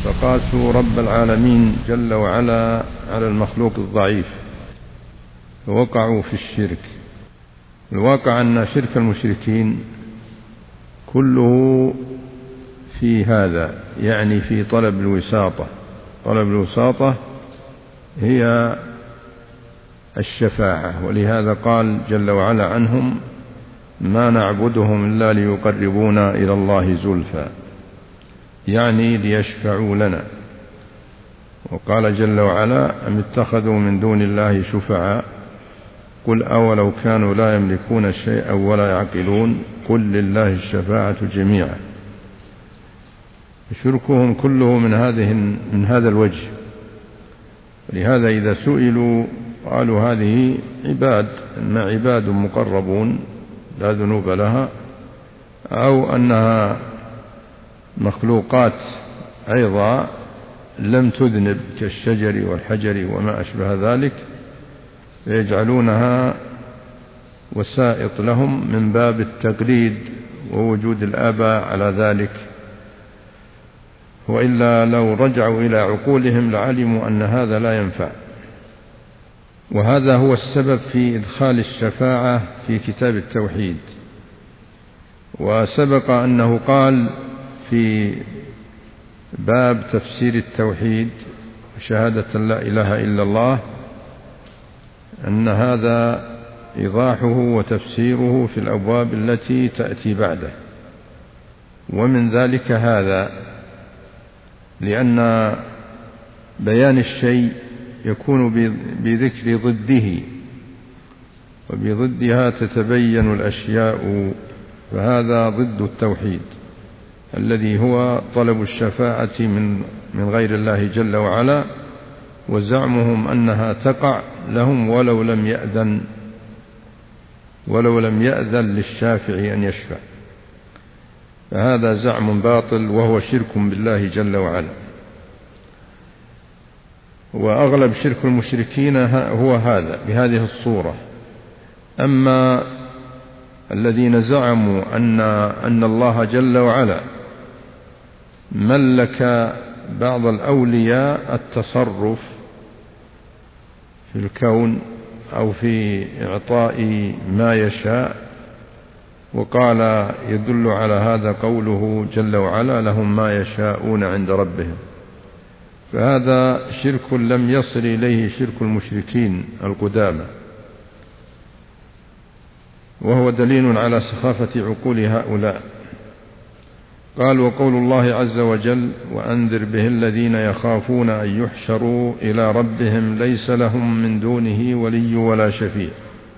فقاسوا رب العالمين جل وعلا على المخلوق الضعيف فوقعوا في الشرك. الواقع أن شرك المشركين كله في هذا، يعني في طلب الوساطة. طلب الوساطة هي الشفاعة، ولهذا قال جل وعلا عنهم: ما نعبدهم إلا ليقربونا إلى الله زلفى، يعني ليشفعوا لنا. وقال جل وعلا: أم اتخذوا من دون الله شفعاء قل أولو كانوا لا يملكون شيئا ولا يعقلون قل لله الشفاعة جميعا. شركهم كله من هذا الوجه. ولهذا إذا سئلوا قالوا هذه عباد مقربون لا ذنوب لها، أو أنها مخلوقات أيضا لم تذنب كالشجر والحجر وما أشبه ذلك، فيجعلونها وسائط لهم من باب التقليد ووجود الآباء على ذلك. وإلا لو رجعوا إلى عقولهم لعلموا أن هذا لا ينفع. وهذا هو السبب في إدخال الشفاعة في كتاب التوحيد. وسبق أنه قال في باب تفسير التوحيد وشهادة لا إله إلا الله أن هذا إيضاحه وتفسيره في الأبواب التي تأتي بعده. ومن ذلك هذا، لأن بيان الشيء يكون بذكر ضده، وبضدها تتبين الأشياء، فهذا ضد التوحيد الذي هو طلب الشفاعة من غير الله جل وعلا، وزعمهم أنها تقع لهم ولو لم يأذن للشافع أن يشفع. فهذا زعم باطل وهو شرك بالله جل وعلا. وأغلب شرك المشركين هو هذا بهذه الصورة. أما الذين زعموا أن الله جل وعلا ملك بعض الأولياء التصرف في الكون أو في إعطاء ما يشاء، وقال يدل على هذا قوله جل وعلا: لهم ما يشاءون عند ربهم. فهذا شرك لم يصل إليه شرك المشركين القدامى، وهو دليل على سخافة عقول هؤلاء. قال: وقول الله عز وجل: وأنذر به الذين يخافون أن يحشروا إلى ربهم ليس لهم من دونه ولي ولا شفيع.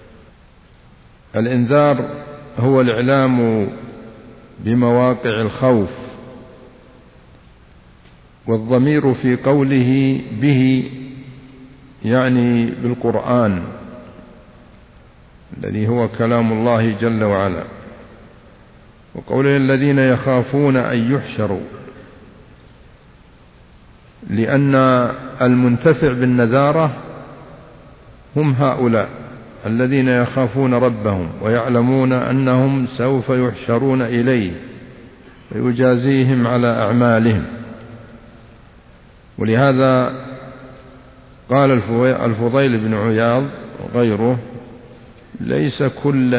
الإنذار هو الإعلام بمواقع الخوف، والضمير في قوله به يعني بالقرآن الذي هو كلام الله جل وعلا. وقوله الذين يخافون أن يحشروا، لأن المنتفع بالنذارة هم هؤلاء الذين يخافون ربهم ويعلمون أنهم سوف يحشرون إليه ويجازيهم على أعمالهم. ولهذا قال الفضيل بن عياض وغيره: ليس كل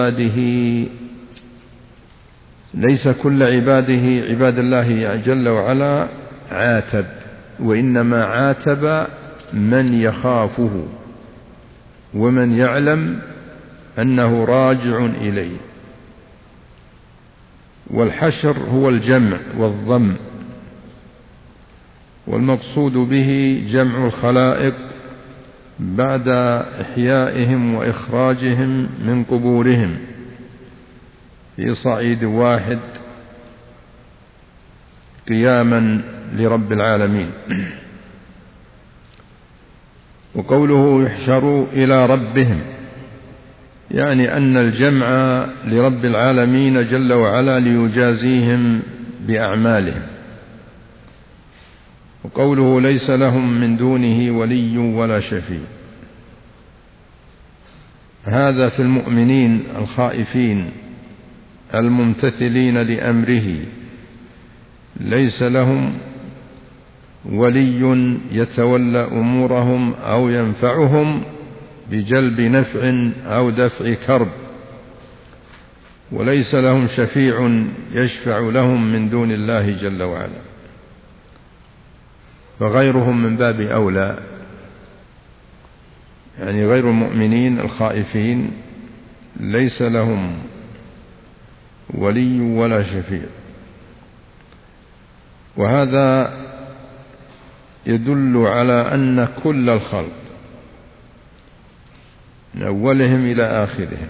عباده عباد الله جل وعلا عاتب، وإنما عاتب من يخافه ومن يعلم أنه راجع إليه. والحشر هو الجمع والضم، والمقصود به جمع الخلائق بعد إحيائهم وإخراجهم من قبورهم في صعيد واحد قياما لرب العالمين. وقوله يحشروا إلى ربهم يعني أن الجمع لرب العالمين جل وعلا ليجازيهم بأعمالهم. وقوله ليس لهم من دونه ولي ولا شفيع، هذا في المؤمنين الخائفين الممتثلين لأمره، ليس لهم ولي يتولى أمورهم أو ينفعهم بجلب نفع أو دفع كرب، وليس لهم شفيع يشفع لهم من دون الله جل وعلا، فغيرهم من باب أولى، يعني غير المؤمنين الخائفين ليس لهم ولي ولا شفيع. وهذا يدل على أن كل الخلق من أولهم إلى آخرهم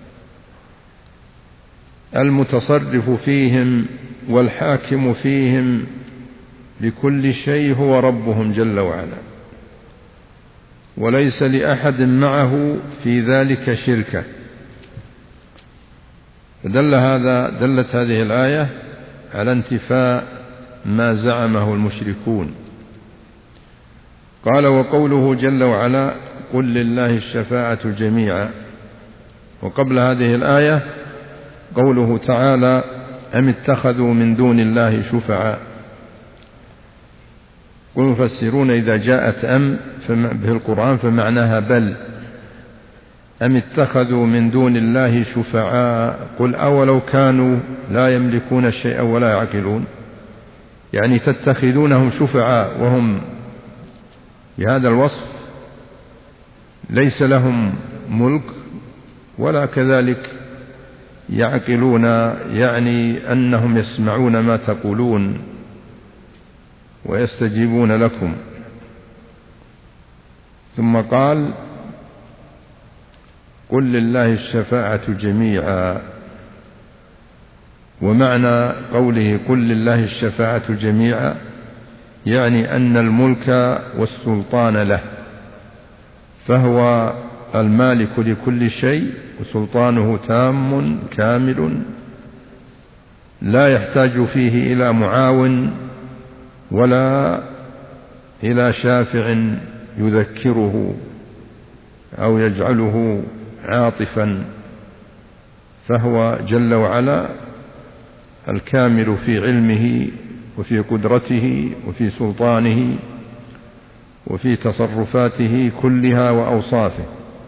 المتصرف فيهم والحاكم فيهم بكل شيء هو ربهم جل وعلا، وليس لأحد معه في ذلك شركة. دلت هذه الآية على انتفاء ما زعمه المشركون. قال: وقوله جل وعلا: قل لله الشفاعة جميعا. وقبل هذه الآية قوله تعالى: أم اتخذوا من دون الله شفعاء. والمفسرون إذا جاءت أم به القرآن فمعناها بل. أم اتخذوا من دون الله شفعاء، قل أولو كانوا لا يملكون شيئا ولا يعقلون، يعني تتخذونهم شفعاء وهم بهذا الوصف ليس لهم ملك ولا كذلك يعقلون، يعني أنهم يسمعون ما تقولون ويستجيبون لكم. ثم قال: قل لله الشفاعة جميعا. ومعنى قوله قل لله الشفاعة جميعا يعني أن الملك والسلطان له، فهو المالك لكل شيء وسلطانه تام كامل لا يحتاج فيه إلى معاون ولا إلى شافع يذكره أو يجعله عاطفا، فهو جل وعلا الكامل في علمه وفي قدرته وفي سلطانه وفي تصرفاته كلها وأوصافه.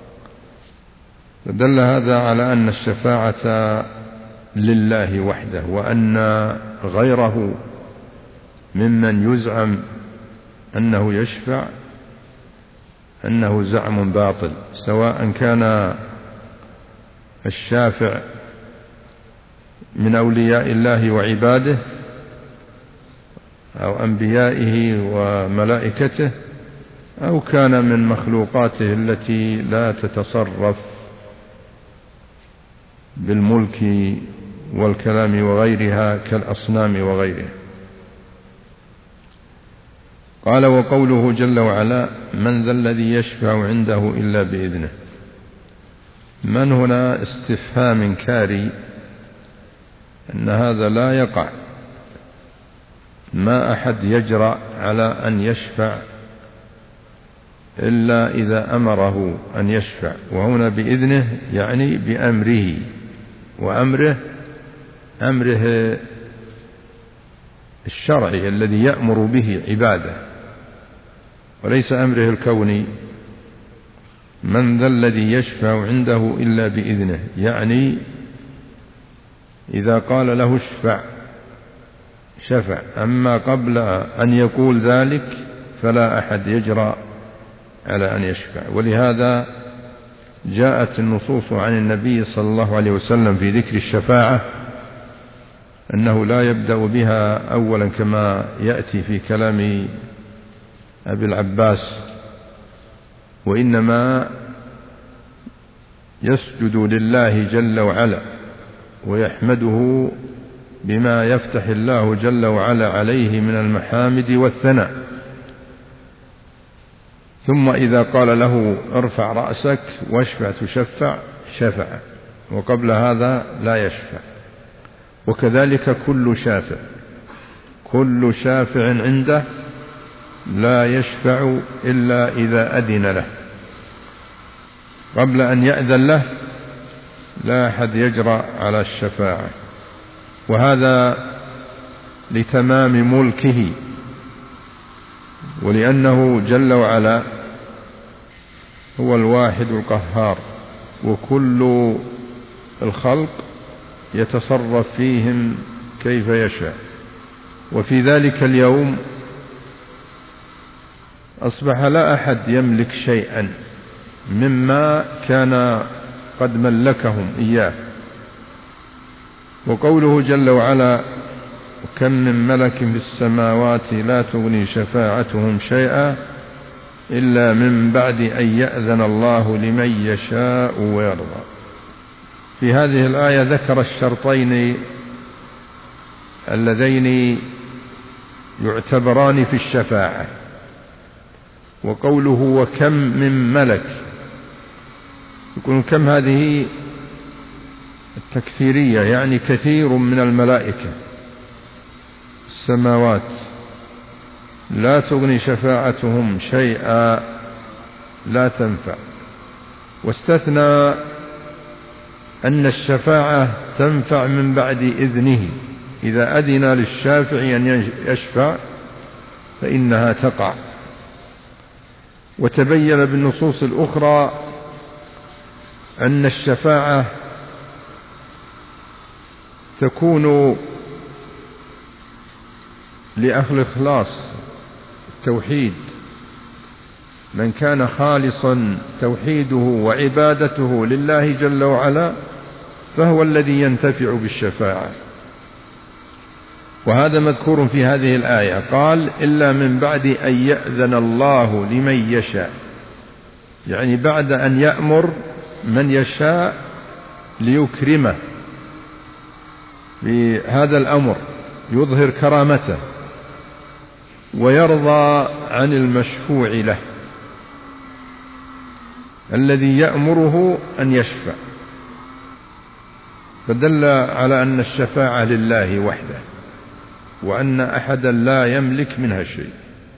فدل هذا على أن الشفاعة لله وحده، وأن غيره ممن يزعم أنه يشفع أنه زعم باطل، سواء كان الشافع من أولياء الله وعباده أو أنبيائه وملائكته، أو كان من مخلوقاته التي لا تتصرف بالملك والكلام وغيرها كالأصنام وغيرها. قال: وقوله جل وعلا: من ذا الذي يشفع عنده إلا بإذنه. من هنا استفهام إنكاري، أن هذا لا يقع، ما أحد يجرأ على أن يشفع إلا إذا أمره أن يشفع. وهنا بإذنه يعني بأمره، وأمره الشرعي الذي يأمر به عباده، وليس أمره الكوني. من ذا الذي يشفع عنده إلا بإذنه، يعني إذا قال له اشفع شفع، أما قبل أن يقول ذلك فلا أحد يجرأ على أن يشفع. ولهذا جاءت النصوص عن النبي صلى الله عليه وسلم في ذكر الشفاعة أنه لا يبدأ بها أولا كما يأتي في كلام أبي العباس، وإنما يسجد لله جل وعلا ويحمده بما يفتح الله جل وعلا عليه من المحامد والثناء، ثم إذا قال له ارفع رأسك واشفع تشفع شفع، وقبل هذا لا يشفع. وكذلك كل شافع عنده لا يشفع إلا إذا أذن له، قبل أن يأذن له لا أحد يجرأ على الشفاعة. وهذا لتمام ملكه ولأنه جل وعلا هو الواحد القهار، وكل الخلق يتصرف فيهم كيف يشاء. وفي ذلك اليوم أصبح لا أحد يملك شيئا مما كان قد ملكهم إياه. وقوله جل وعلا: وكم من ملك في السماوات لا تغني شفاعتهم شيئا إلا من بعد أن يأذن الله لمن يشاء ويرضى. في هذه الآية ذكر الشرطين اللذين يعتبران في الشفاعة. وقوله وكم من ملك، يكون كم هذه التكثيرية، يعني كثير من الملائكة السماوات لا تغني شفاعتهم شيئا، لا تنفع. واستثنى أن الشفاعة تنفع من بعد إذنه، إذا أذن للشافع أن يشفع فإنها تقع. وتبين بالنصوص الأخرى أن الشفاعة تكون لأهل الإخلاص التوحيد، من كان خالصا توحيده وعبادته لله جل وعلا فهو الذي ينتفع بالشفاعة. وهذا مذكور في هذه الآية، قال إلا من بعد أن يأذن الله لمن يشاء، يعني بعد أن يأمر من يشاء ليكرمه بهذا الأمر، يظهر كرامته ويرضى عن المشفوع له الذي يأمره أن يشفع. فدل على أن الشفاعة لله وحده، وأن أحدا لا يملك منها شيء.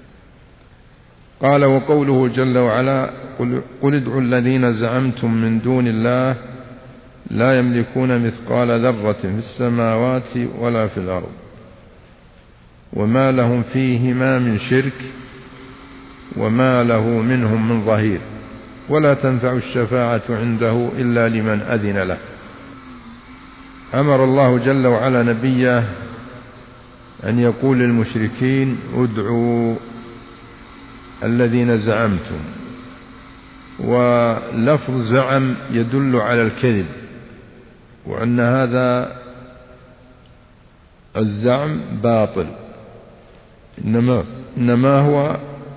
قال وقوله جل وعلا: قل ادعوا الذين زعمتم من دون الله لا يملكون مثقال ذرة في السماوات ولا في الأرض وما لهم فيهما من شرك وما له منهم من ظهير ولا تنفع الشفاعة عنده إلا لمن أذن له. أمر الله جل وعلا نبيه أن يقول للمشركين: ادعوا الذين زعمتم. ولفظ زعم يدل على الكذب، وأن هذا الزعم باطل، إنما هو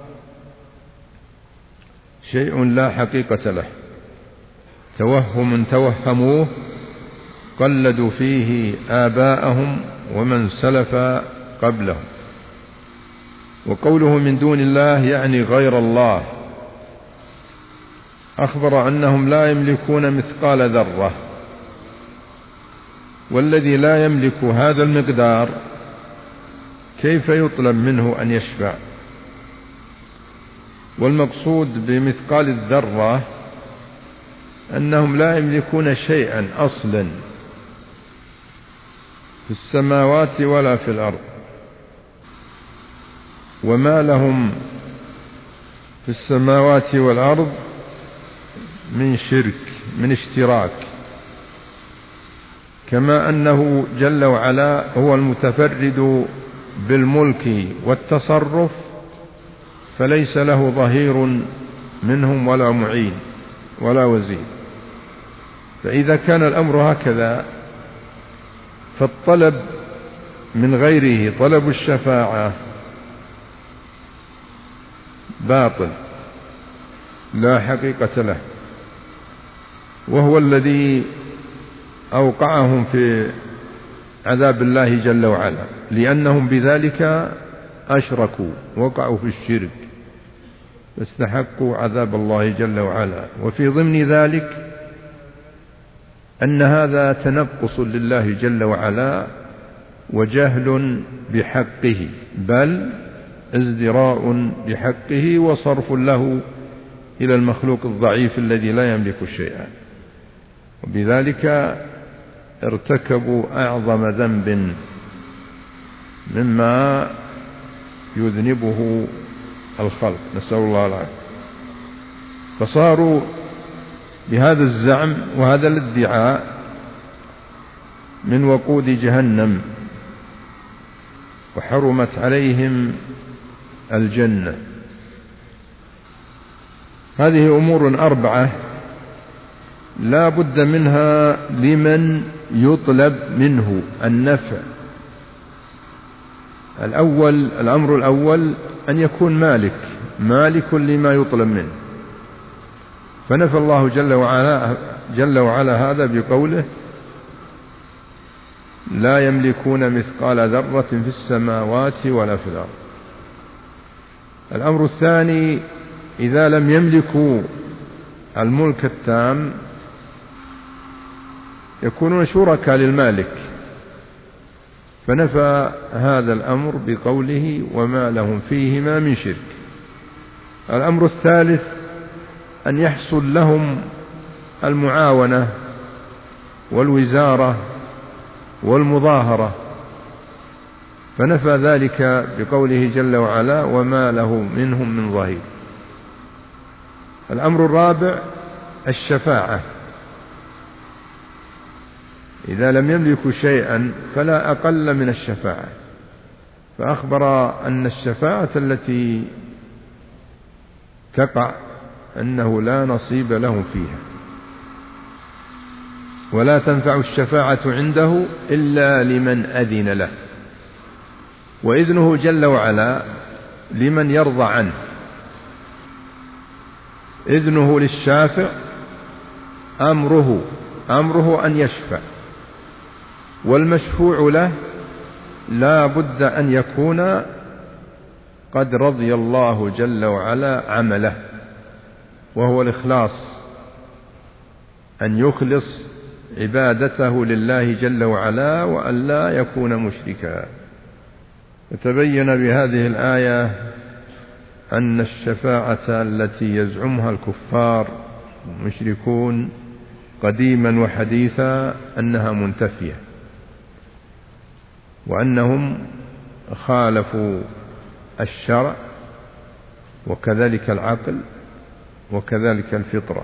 شيء لا حقيقة له، توهم توهموه قلدوا فيه آباءهم ومن سلف قبلهم. وقوله من دون الله يعني غير الله، أخبر أنهم لا يملكون مثقال ذرة، والذي لا يملك هذا المقدار كيف يطلب منه أن يشفع؟ والمقصود بمثقال الذرة أنهم لا يملكون شيئا أصلا في السماوات ولا في الأرض، وما لهم في السماوات والأرض من شرك، من اشتراك، كما أنه جل وعلا هو المتفرد بالملك والتصرف، فليس له ظهير منهم ولا معين ولا وزير. فإذا كان الأمر هكذا فالطلب من غيره، طلب الشفاعة، باطل لا حقيقة له، وهو الذي أوقعهم في عذاب الله جل وعلا، لأنهم بذلك أشركوا، وقعوا في الشرك فاستحقوا عذاب الله جل وعلا. وفي ضمن ذلك أن هذا تنقص لله جل وعلا وجهل بحقه، بل ازدراء بحقه وصرف له إلى المخلوق الضعيف الذي لا يملك شيئا. وبذلك ارتكبوا أعظم ذنب مما يذنبه الخلق، نسأل الله العافية. فصاروا بهذا الزعم وهذا الادعاء من وقود جهنم، وحرمت عليهم الجنة. هذه أمور 4 لا بد منها لمن يطلب منه النفع. الأمر الأول أن يكون مالك لما يطلب منه، فنفى الله جل وعلا هذا بقوله: لا يملكون مثقال ذرة في السماوات ولا في الأرض. الأمر الثاني: إذا لم يملكوا الملك التام يكونون شركاء للمالك، فنفى هذا الأمر بقوله: وما لهم فيهما من شرك. الأمر الثالث: أن يحصل لهم المعاونة والوزارة والمظاهرة، فنفى ذلك بقوله جل وعلا: وما له منهم من ظهير. الأمر الرابع: الشفاعة، إذا لم يملكوا شيئا فلا أقل من الشفاعة، فأخبر أن الشفاعة التي تقع أنه لا نصيب له فيها، ولا تنفع الشفاعة عنده إلا لمن أذن له، وإذنه جل وعلا لمن يرضى عنه. إذنه للشافع أمره أن يشفع، والمشفوع له لا بد أن يكون قد رضي الله جل وعلا عمله، وهو الإخلاص، أن يخلص عبادته لله جل وعلا وأن لا يكون مشركا. وتبين بهذه الآية أن الشفاعة التي يزعمها الكفار المشركون قديما وحديثا أنها منتفية، وأنهم خالفوا الشرع وكذلك العقل وكذلك الفطرة.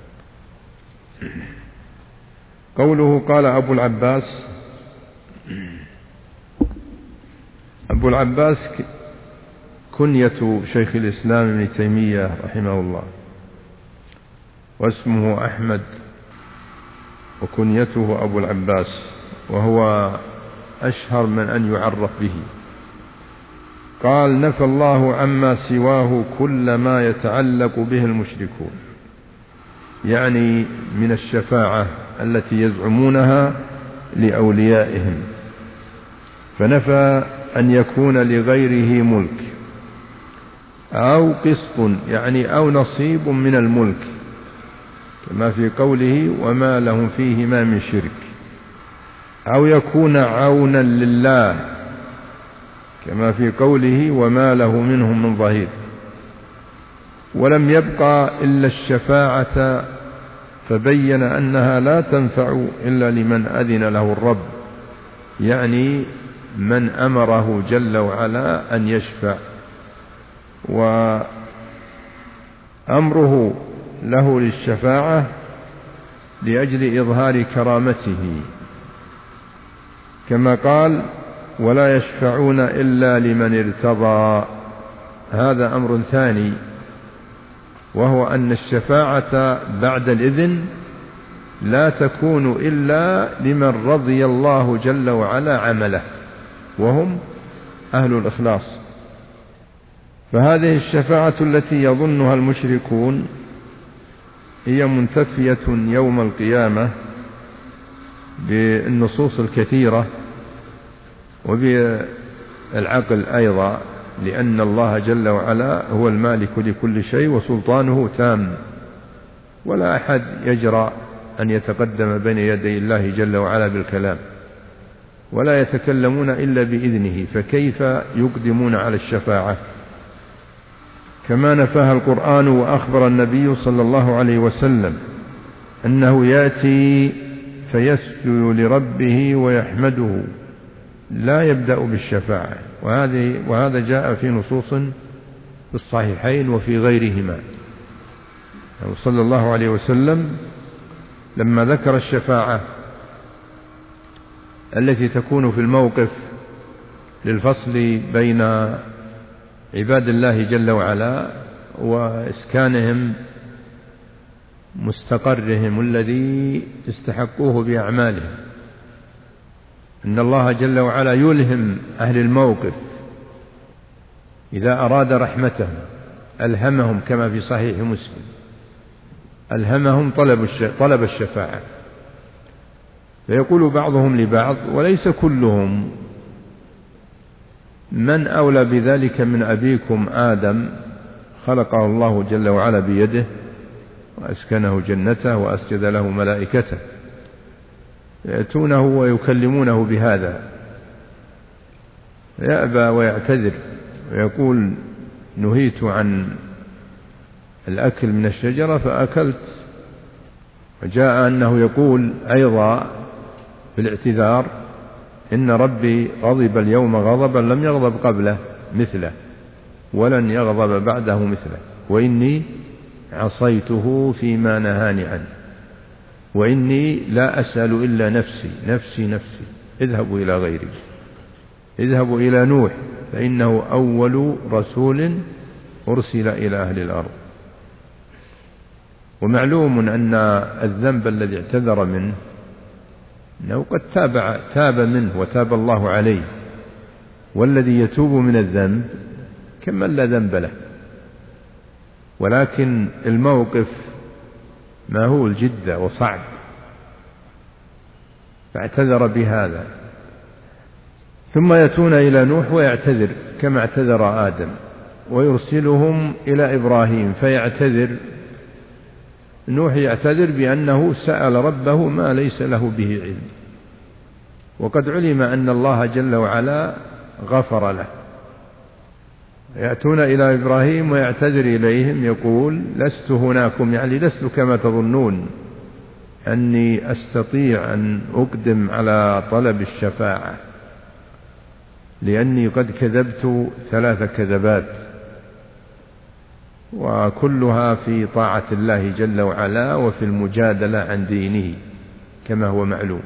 قوله قال أبو العباس كنية شيخ الإسلام ابن تيمية رحمه الله، واسمه أحمد وكنيته أبو العباس، وهو أشهر من أن يعرف به. قال: نفى الله عما سواه كل ما يتعلق به المشركون، يعني من الشفاعة التي يزعمونها لأوليائهم، فنفى أن يكون لغيره ملك أو قسط، يعني أو نصيب من الملك، كما في قوله: وما لهم فيهما من شرك، أو يكون عونا لله، كما في قوله: وما له منهم من ظهير. ولم يبقى إلا الشفاعة، فبين أنها لا تنفع إلا لمن أذن له الرب، يعني من أمره جل وعلا أن يشفع، وأمره له للشفاعة لأجل إظهار كرامته، كما قال: ولا يشفعون إلا لمن ارتضى. هذا أمر ثاني، وهو أن الشفاعة بعد الإذن لا تكون إلا لمن رضي الله جل وعلا عمله، وهم أهل الإخلاص. فهذه الشفاعة التي يظنها المشركون هي منتفية يوم القيامة بالنصوص الكثيرة وبالعقل أيضا، لأن الله جل وعلا هو المالك لكل شيء وسلطانه تام، ولا أحد يجرأ أن يتقدم بين يدي الله جل وعلا بالكلام، ولا يتكلمون إلا بإذنه، فكيف يقدمون على الشفاعة؟ كما نفاها القرآن، وأخبر النبي صلى الله عليه وسلم أنه يأتي فيسجد لربه ويحمده، لا يبدأ بالشفاعة، وهذا جاء في نصوص في الصحيحين وفي غيرهما. صلى الله عليه وسلم لما ذكر الشفاعة التي تكون في الموقف للفصل بين عباد الله جل وعلا وإسكانهم مستقرهم الذي استحقوه بأعمالهم، إن الله جل وعلا يلهم أهل الموقف إذا أراد رحمتهم ألهمهم، كما في صحيح مسلم ألهمهم طلب الشفاعة، فيقول بعضهم لبعض وليس كلهم: من أولى بذلك من أبيكم آدم خلقه الله جل وعلا بيده وأسكنه جنته وأسجد له ملائكته، يأتونه ويكلمونه بهذا يأبى ويعتذر ويقول: نهيت عن الأكل من الشجرة فأكلت. وجاء أنه يقول أيضا في الاعتذار: إن ربي غضب اليوم غضبا لم يغضب قبله مثله ولن يغضب بعده مثله، وإني عصيته فيما نهاني عنه، وإني لا أسأل إلا نفسي نفسي نفسي، اذهبوا إلى غيري، اذهبوا إلى نوح فإنه أول رسول أرسل إلى أهل الأرض. ومعلوم أن الذنب الذي اعتذر منه أنه قد تاب منه وتاب الله عليه، والذي يتوب من الذنب كمن لا ذنب له، ولكن الموقف مهول جدا وصعب، فاعتذر بهذا. ثم يأتون إلى نوح ويعتذر كما اعتذر آدم، ويرسلهم إلى إبراهيم فيعتذر. نوح يعتذر بأنه سأل ربه ما ليس له به علم، وقد علم أن الله جل وعلا غفر له. يأتون إلى إبراهيم ويعتذر إليهم يقول: لست هناكم، يعني لست كما تظنون أني أستطيع أن أقدم على طلب الشفاعة، لأني قد كذبت 3 كذبات وكلها في طاعة الله جل وعلا وفي المجادلة عن دينه كما هو معلوم.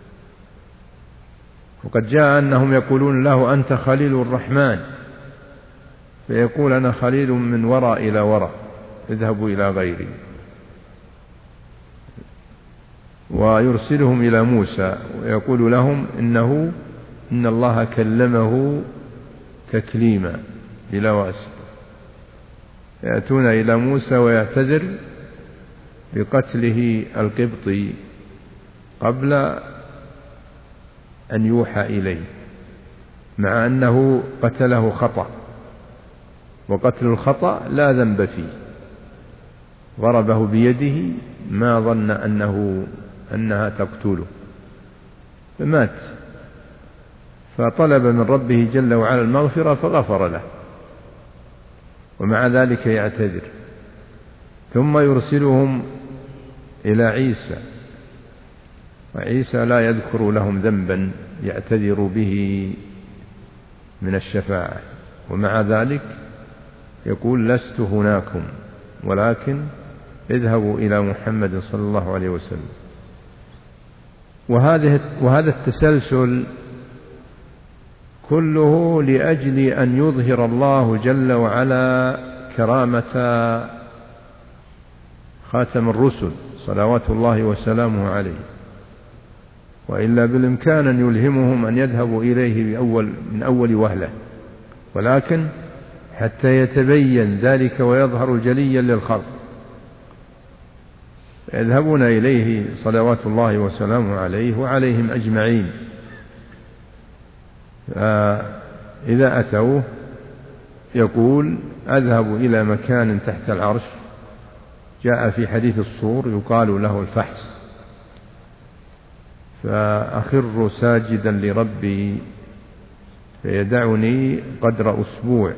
وقد جاء أنهم يقولون له: أنت خليل الرحمن، فيقول: أنا خليل من وراء إلى وراء، اذهبوا إلى غيري. ويرسلهم إلى موسى ويقول لهم: إن الله كلمه تكليما بلا واسطة. يأتون إلى موسى ويعتذر بقتله القبطي قبل أن يوحى إليه، مع أنه قتله خطأ، وقتل الخطأ لا ذنب فيه، ضربه بيده ما ظن أنها تقتله فمات، فطلب من ربه جل وعلا المغفرة فغفر له، ومع ذلك يعتذر. ثم يرسلهم إلى عيسى، وعيسى لا يذكر لهم ذنبا يعتذر به من الشفاعة، ومع ذلك يقول: لست هناكم، ولكن اذهبوا إلى محمد صلى الله عليه وسلم. وهذا التسلسل كله لأجل أن يظهر الله جل وعلا كرامة خاتم الرسل صلوات الله وسلامه عليه، وإلا بالإمكان أن يلهمهم أن يذهبوا إليه من أول وهلة، ولكن حتى يتبين ذلك ويظهر جليا للخلق يذهبون إليه صلوات الله وسلامه عليه وعليهم أجمعين. فإذا أتوه يقول: أذهب إلى مكان تحت العرش، جاء في حديث الصور يقال له الفحص، فأخر ساجدا لربي فيدعني قدر أسبوع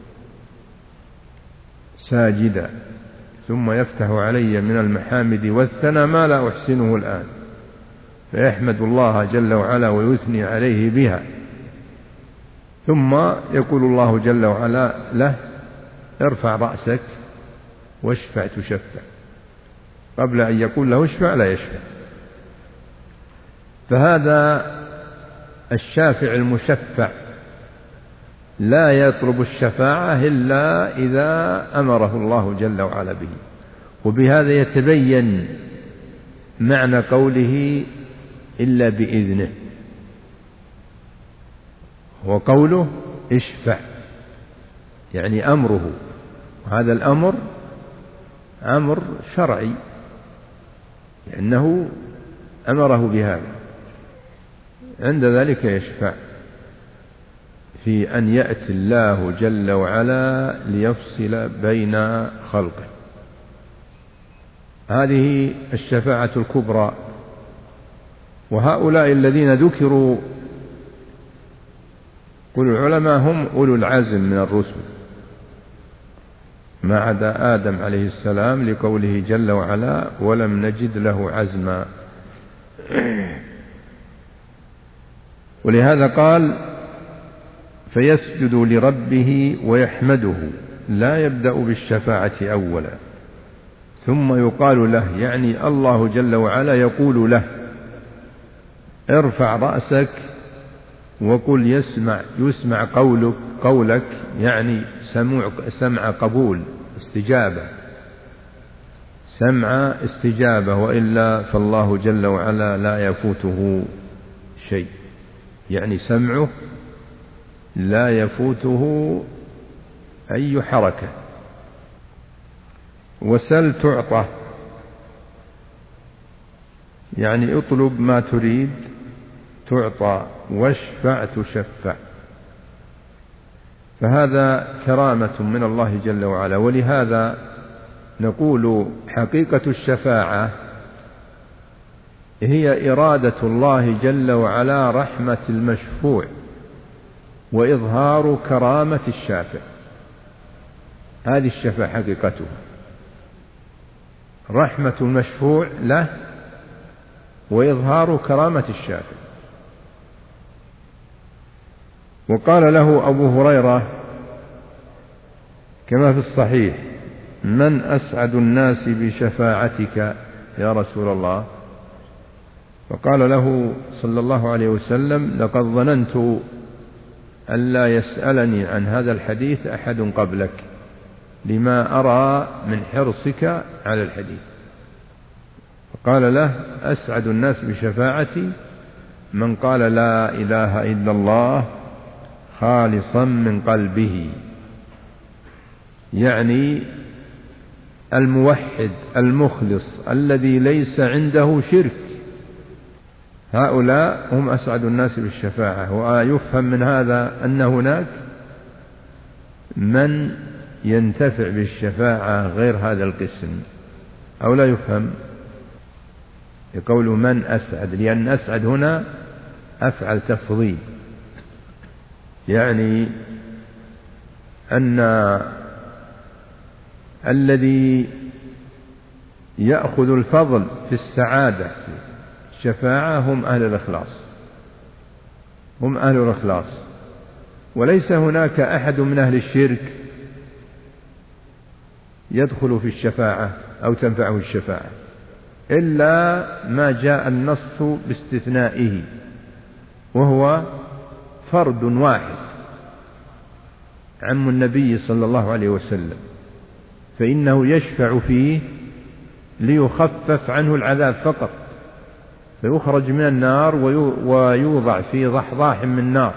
ساجدا، ثم يفتح علي من المحامد والثنى ما لا أحسنه الآن، فيحمد الله جل وعلا ويثني عليه بها، ثم يقول الله جل وعلا له: ارفع رأسك واشفع تشفع، قبل أن يقول له اشفع لا يشفع. فهذا الشافع المشفع لا يطلب الشفاعة إلا إذا أمره الله جل وعلا به. وبهذا يتبين معنى قوله إلا بإذنه، وقوله اشفع يعني أمره، وهذا الأمر أمر شرعي لأنه أمره بهذا، عند ذلك يشفع في أن يأتي الله جل وعلا ليفصل بين خلقه. هذه الشفاعة الكبرى. وهؤلاء الذين ذكروا قل العلماء هم أولو العزم من الرسل ما عدا آدم عليه السلام، لقوله جل وعلا ولم نجد له عزما. ولهذا قال فيسجد لربه ويحمده، لا يبدأ بالشفاعة أولا ثم يقال له، يعني الله جل وعلا يقول له ارفع رأسك وقل يسمع قولك، يعني سمع قبول استجابة، سمع استجابة، وإلا فالله جل وعلا لا يفوته شيء، يعني سمعه لا يفوته أي حركة. وسل تعطى، يعني اطلب ما تريد تعطى، واشفع تشفع. فهذا كرامة من الله جل وعلا. ولهذا نقول حقيقة الشفاعة هي إرادة الله جل وعلا رحمة المشفوع وإظهار كرامة الشافع. هذه الشفاعة حقيقتها رحمة المشفوع له وإظهار كرامة الشافع. وقال له أبو هريرة كما في الصحيح من أسعد الناس بشفاعتك يا رسول الله؟ فقال له صلى الله عليه وسلم لقد ظننت ألا يسألني عن هذا الحديث أحد قبلك لما أرى من حرصك على الحديث. فقال له أسعد الناس بشفاعتي من قال لا إله إلا الله خالصا من قلبه، يعني الموحد المخلص الذي ليس عنده شرك، هؤلاء هم أسعد الناس بالشفاعة. ويفهم من هذا أن هناك من ينتفع بالشفاعة غير هذا القسم، أو لا يفهم يقول من أسعد، لأن أسعد هنا أفعل تفضيل، يعني أن الذي يأخذ الفضل في السعادة الشفاعة هم أهل الإخلاص، هم أهل الإخلاص. وليس هناك أحد من أهل الشرك يدخل في الشفاعة أو تنفعه الشفاعة إلا ما جاء النص باستثنائه، وهو فرد واحد عم النبي صلى الله عليه وسلم، فإنه يشفع فيه ليخفف عنه العذاب فقط، فيخرج من النار ويوضع في ضحضاح من نار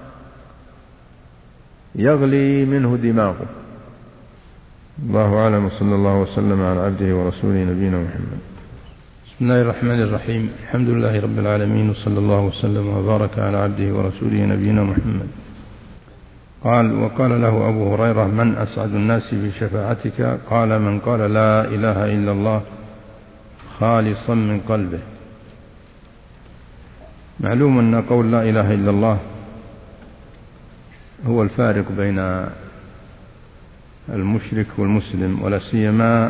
يغلي منه دماغه. الله أعلم، وصلى الله وسلم على عبده ورسوله نبينا محمد. بسم الله الرحمن الرحيم، الحمد لله رب العالمين، وصلى الله وسلم وبارك على عبده ورسوله نبينا محمد. قال وقال له أبو هريرة من أسعد الناس بشفاعتك؟ قال من قال لا إله إلا الله خالصا من قلبه. معلوم أن قول لا إله إلا الله هو الفارق بين المشرك والمسلم، ولا سيما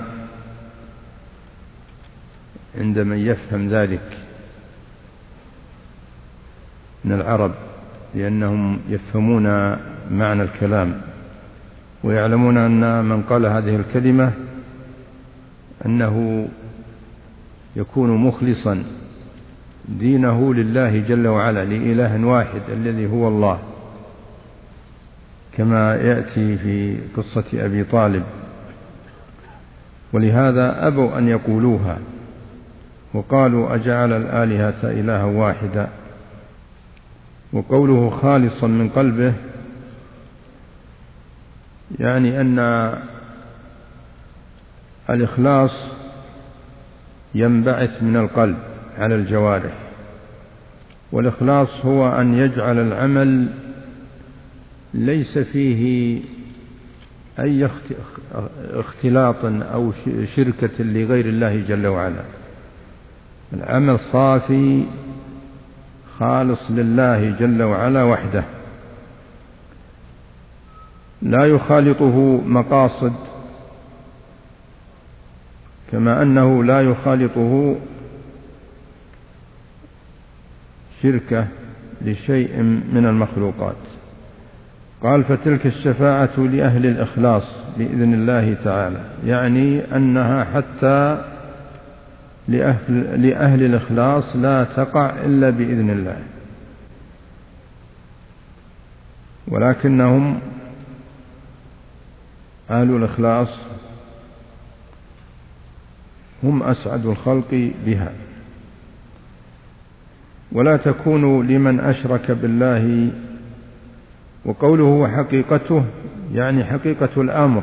عند من يفهم ذلك من العرب، لأنهم يفهمون معنى الكلام ويعلمون أن من قال هذه الكلمة أنه يكون مخلصا دينه لله جل وعلا، لإله واحد الذي هو الله، كما يأتي في قصة أبي طالب. ولهذا أبوا أن يقولوها، وقالوا أجعل الآلهة إلها واحدا. وقوله خالصا من قلبه يعني أن الإخلاص ينبعث من القلب على الجوارح، والإخلاص هو أن يجعل العمل ليس فيه أي اختلاط أو شركة لغير الله جل وعلا، العمل صافي خالص لله جل وعلا وحده، لا يخالطه مقاصد، كما أنه لا يخالطه شركة لشيء من المخلوقات. قال فتلك الشفاعة لأهل الإخلاص بإذن الله تعالى، يعني أنها حتى لأهل الإخلاص لا تقع إلا بإذن الله، ولكنهم أهل الإخلاص هم أسعد الخلق بها، ولا تكون لمن أشرك بالله. وقوله حقيقته يعني حقيقة الأمر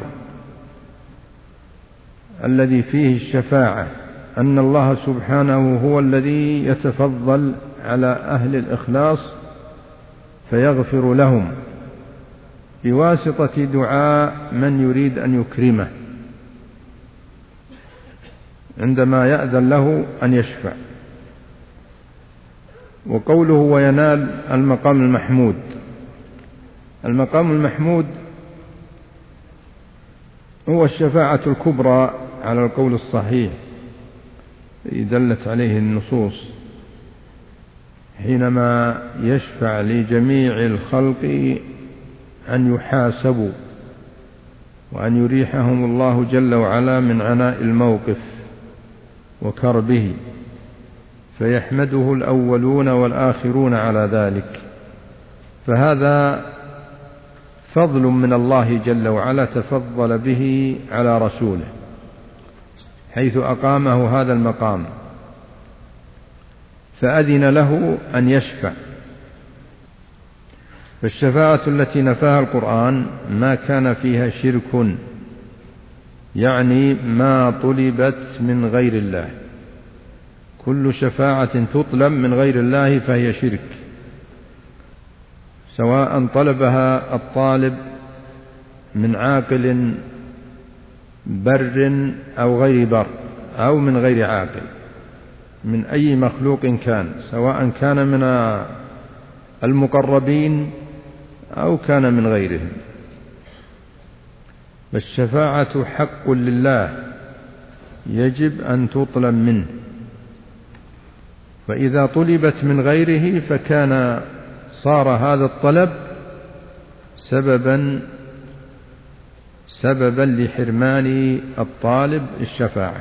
الذي فيه الشفاعة، أن الله سبحانه هو الذي يتفضل على أهل الإخلاص فيغفر لهم بواسطة دعاء من يريد أن يكرمه عندما يأذن له أن يشفع. وقوله وينال المقام المحمود، المقام المحمود هو الشفاعة الكبرى على القول الصحيح دلت عليه النصوص، حينما يشفع لجميع الخلق أن يحاسبوا وأن يريحهم الله جل وعلا من عناء الموقف وكربه، فيحمده الأولون والآخرون على ذلك. فهذا فضل من الله جل وعلا تفضل به على رسوله، حيث أقامه هذا المقام فأذن له أن يشفع. فالشفاعة التي نفاها القرآن ما كان فيها شرك، يعني ما طلبت من غير الله، كل شفاعة تطلب من غير الله فهي شرك، سواء طلبها الطالب من عاقل بر أو غير بر أو من غير عاقل، من أي مخلوق كان، سواء كان من المقربين أو كان من غيرهم. فالشفاعة حق لله يجب أن تطلب منه، فإذا طلبت من غيره فكان صار هذا الطلب سببا لحرمان الطالب الشفاعة.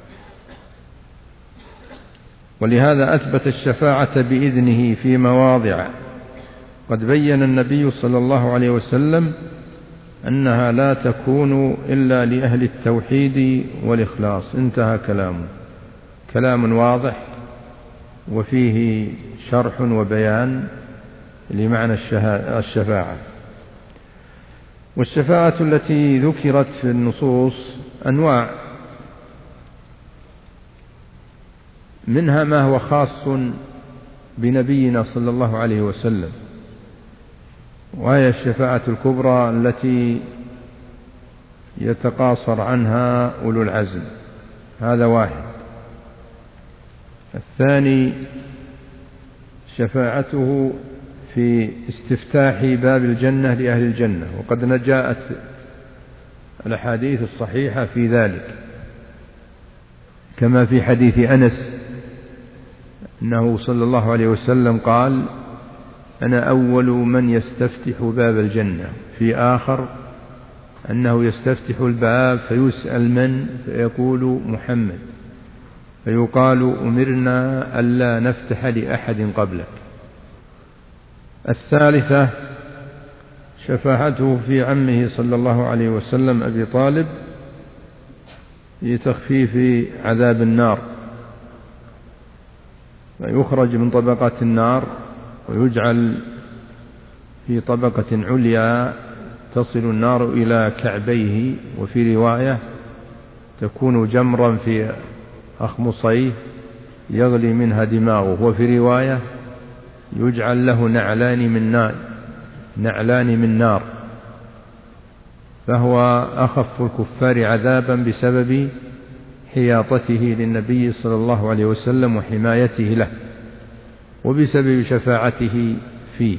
ولهذا أثبت الشفاعة بإذنه في مواضع قد بين النبي صلى الله عليه وسلم أنها لا تكون إلا لأهل التوحيد والإخلاص. انتهى كلامه، كلام واضح وفيه شرح وبيان لمعنى الشفاعة. والشفاعة التي ذكرت في النصوص أنواع، منها ما هو خاص بنبينا صلى الله عليه وسلم، وهي الشفاعة الكبرى التي يتقاصر عنها أولو العزم، هذا واحد. الثاني شفاعته في استفتاح باب الجنة لأهل الجنة، وقد جاءت الأحاديث الصحيحة في ذلك، كما في حديث أنس أنه صلى الله عليه وسلم قال أنا أول من يستفتح باب الجنة. في آخر أنه يستفتح الباب فيسأل من، فيقول محمد، فيقال أمرنا ألا نفتح لأحد قبلك. الثالثة شفاعته في عمه صلى الله عليه وسلم أبي طالب لتخفيف عذاب النار، فيخرج من طبقات النار ويجعل في طبقة عليا تصل النار إلى كعبيه، وفي رواية تكون جمرا في أخمصيه يغلي منها دماغه، وفي رواية يجعل له نعلان من نار، فهو أخف الكفار عذابا بسبب حياطته للنبي صلى الله عليه وسلم وحمايته له، وبسبب شفاعته فيه.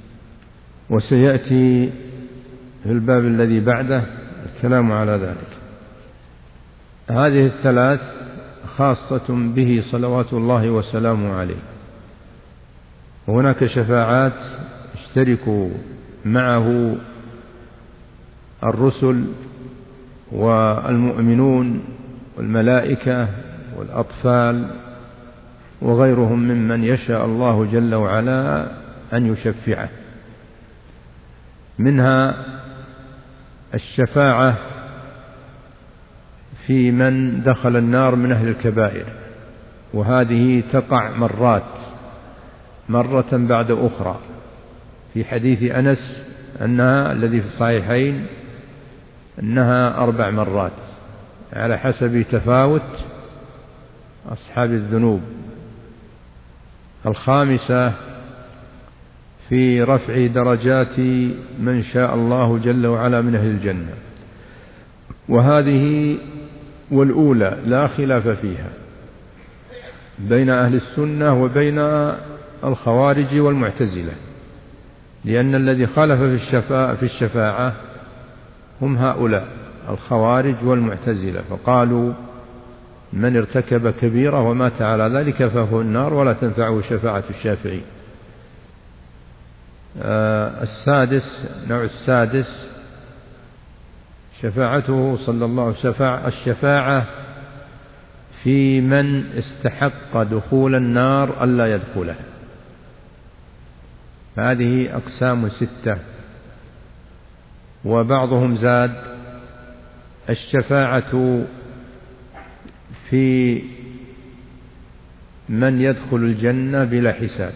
وسيأتي في الباب الذي بعده الكلام على ذلك. هذه الثلاث خاصة به صلوات الله وسلامه عليه. وهناك شفاعات اشتركوا معه الرسل والمؤمنون والملائكة والأطفال وغيرهم ممن يشاء الله جل وعلا أن يشفعه. منها الشفاعة في من دخل النار من أهل الكبائر، وهذه تقع مرة بعد أخرى. في حديث أنس أنها الذي في الصحيحين أنها 4 مرات على حسب تفاوت أصحاب الذنوب. الخامسة في رفع درجات من شاء الله جل وعلا من أهل الجنة، وهذه والأولى لا خلاف فيها بين أهل السنة وبين الخوارج والمعتزلة، لأن الذي خالف في الشفاعة هم هؤلاء الخوارج والمعتزلة، فقالوا من ارتكب كبيرة ومات على ذلك فهو النار ولا تنفعه شفاعة الشافعين. النوع السادس شفاعته صلى الله عليه وسلم الشفاعة في من استحق دخول النار ألا يدخلها. هذه أقسام 6، وبعضهم زاد الشفاعة في من يدخل الجنة بلا حساب.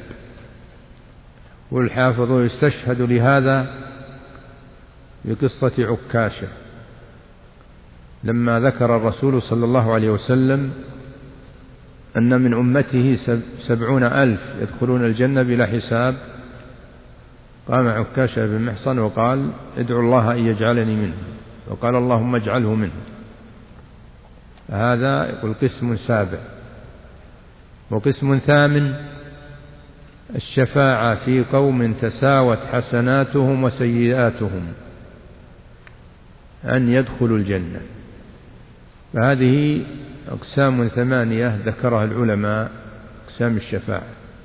والحافظ يستشهد لهذا بقصة عكاشة لما ذكر الرسول صلى الله عليه وسلم أن من أمته 70,000 يدخلون الجنة بلا حساب. قام عكاشة بن محصن وقال ادعو الله أن يجعلني منه، وقال اللهم اجعله منه. هذا يقول قسم 7. وقسم 8 الشفاعة في قوم تساوت حسناتهم وسيئاتهم أن يدخلوا الجنة. فهذه أقسام 8 ذكرها العلماء، أقسام الشفاعة،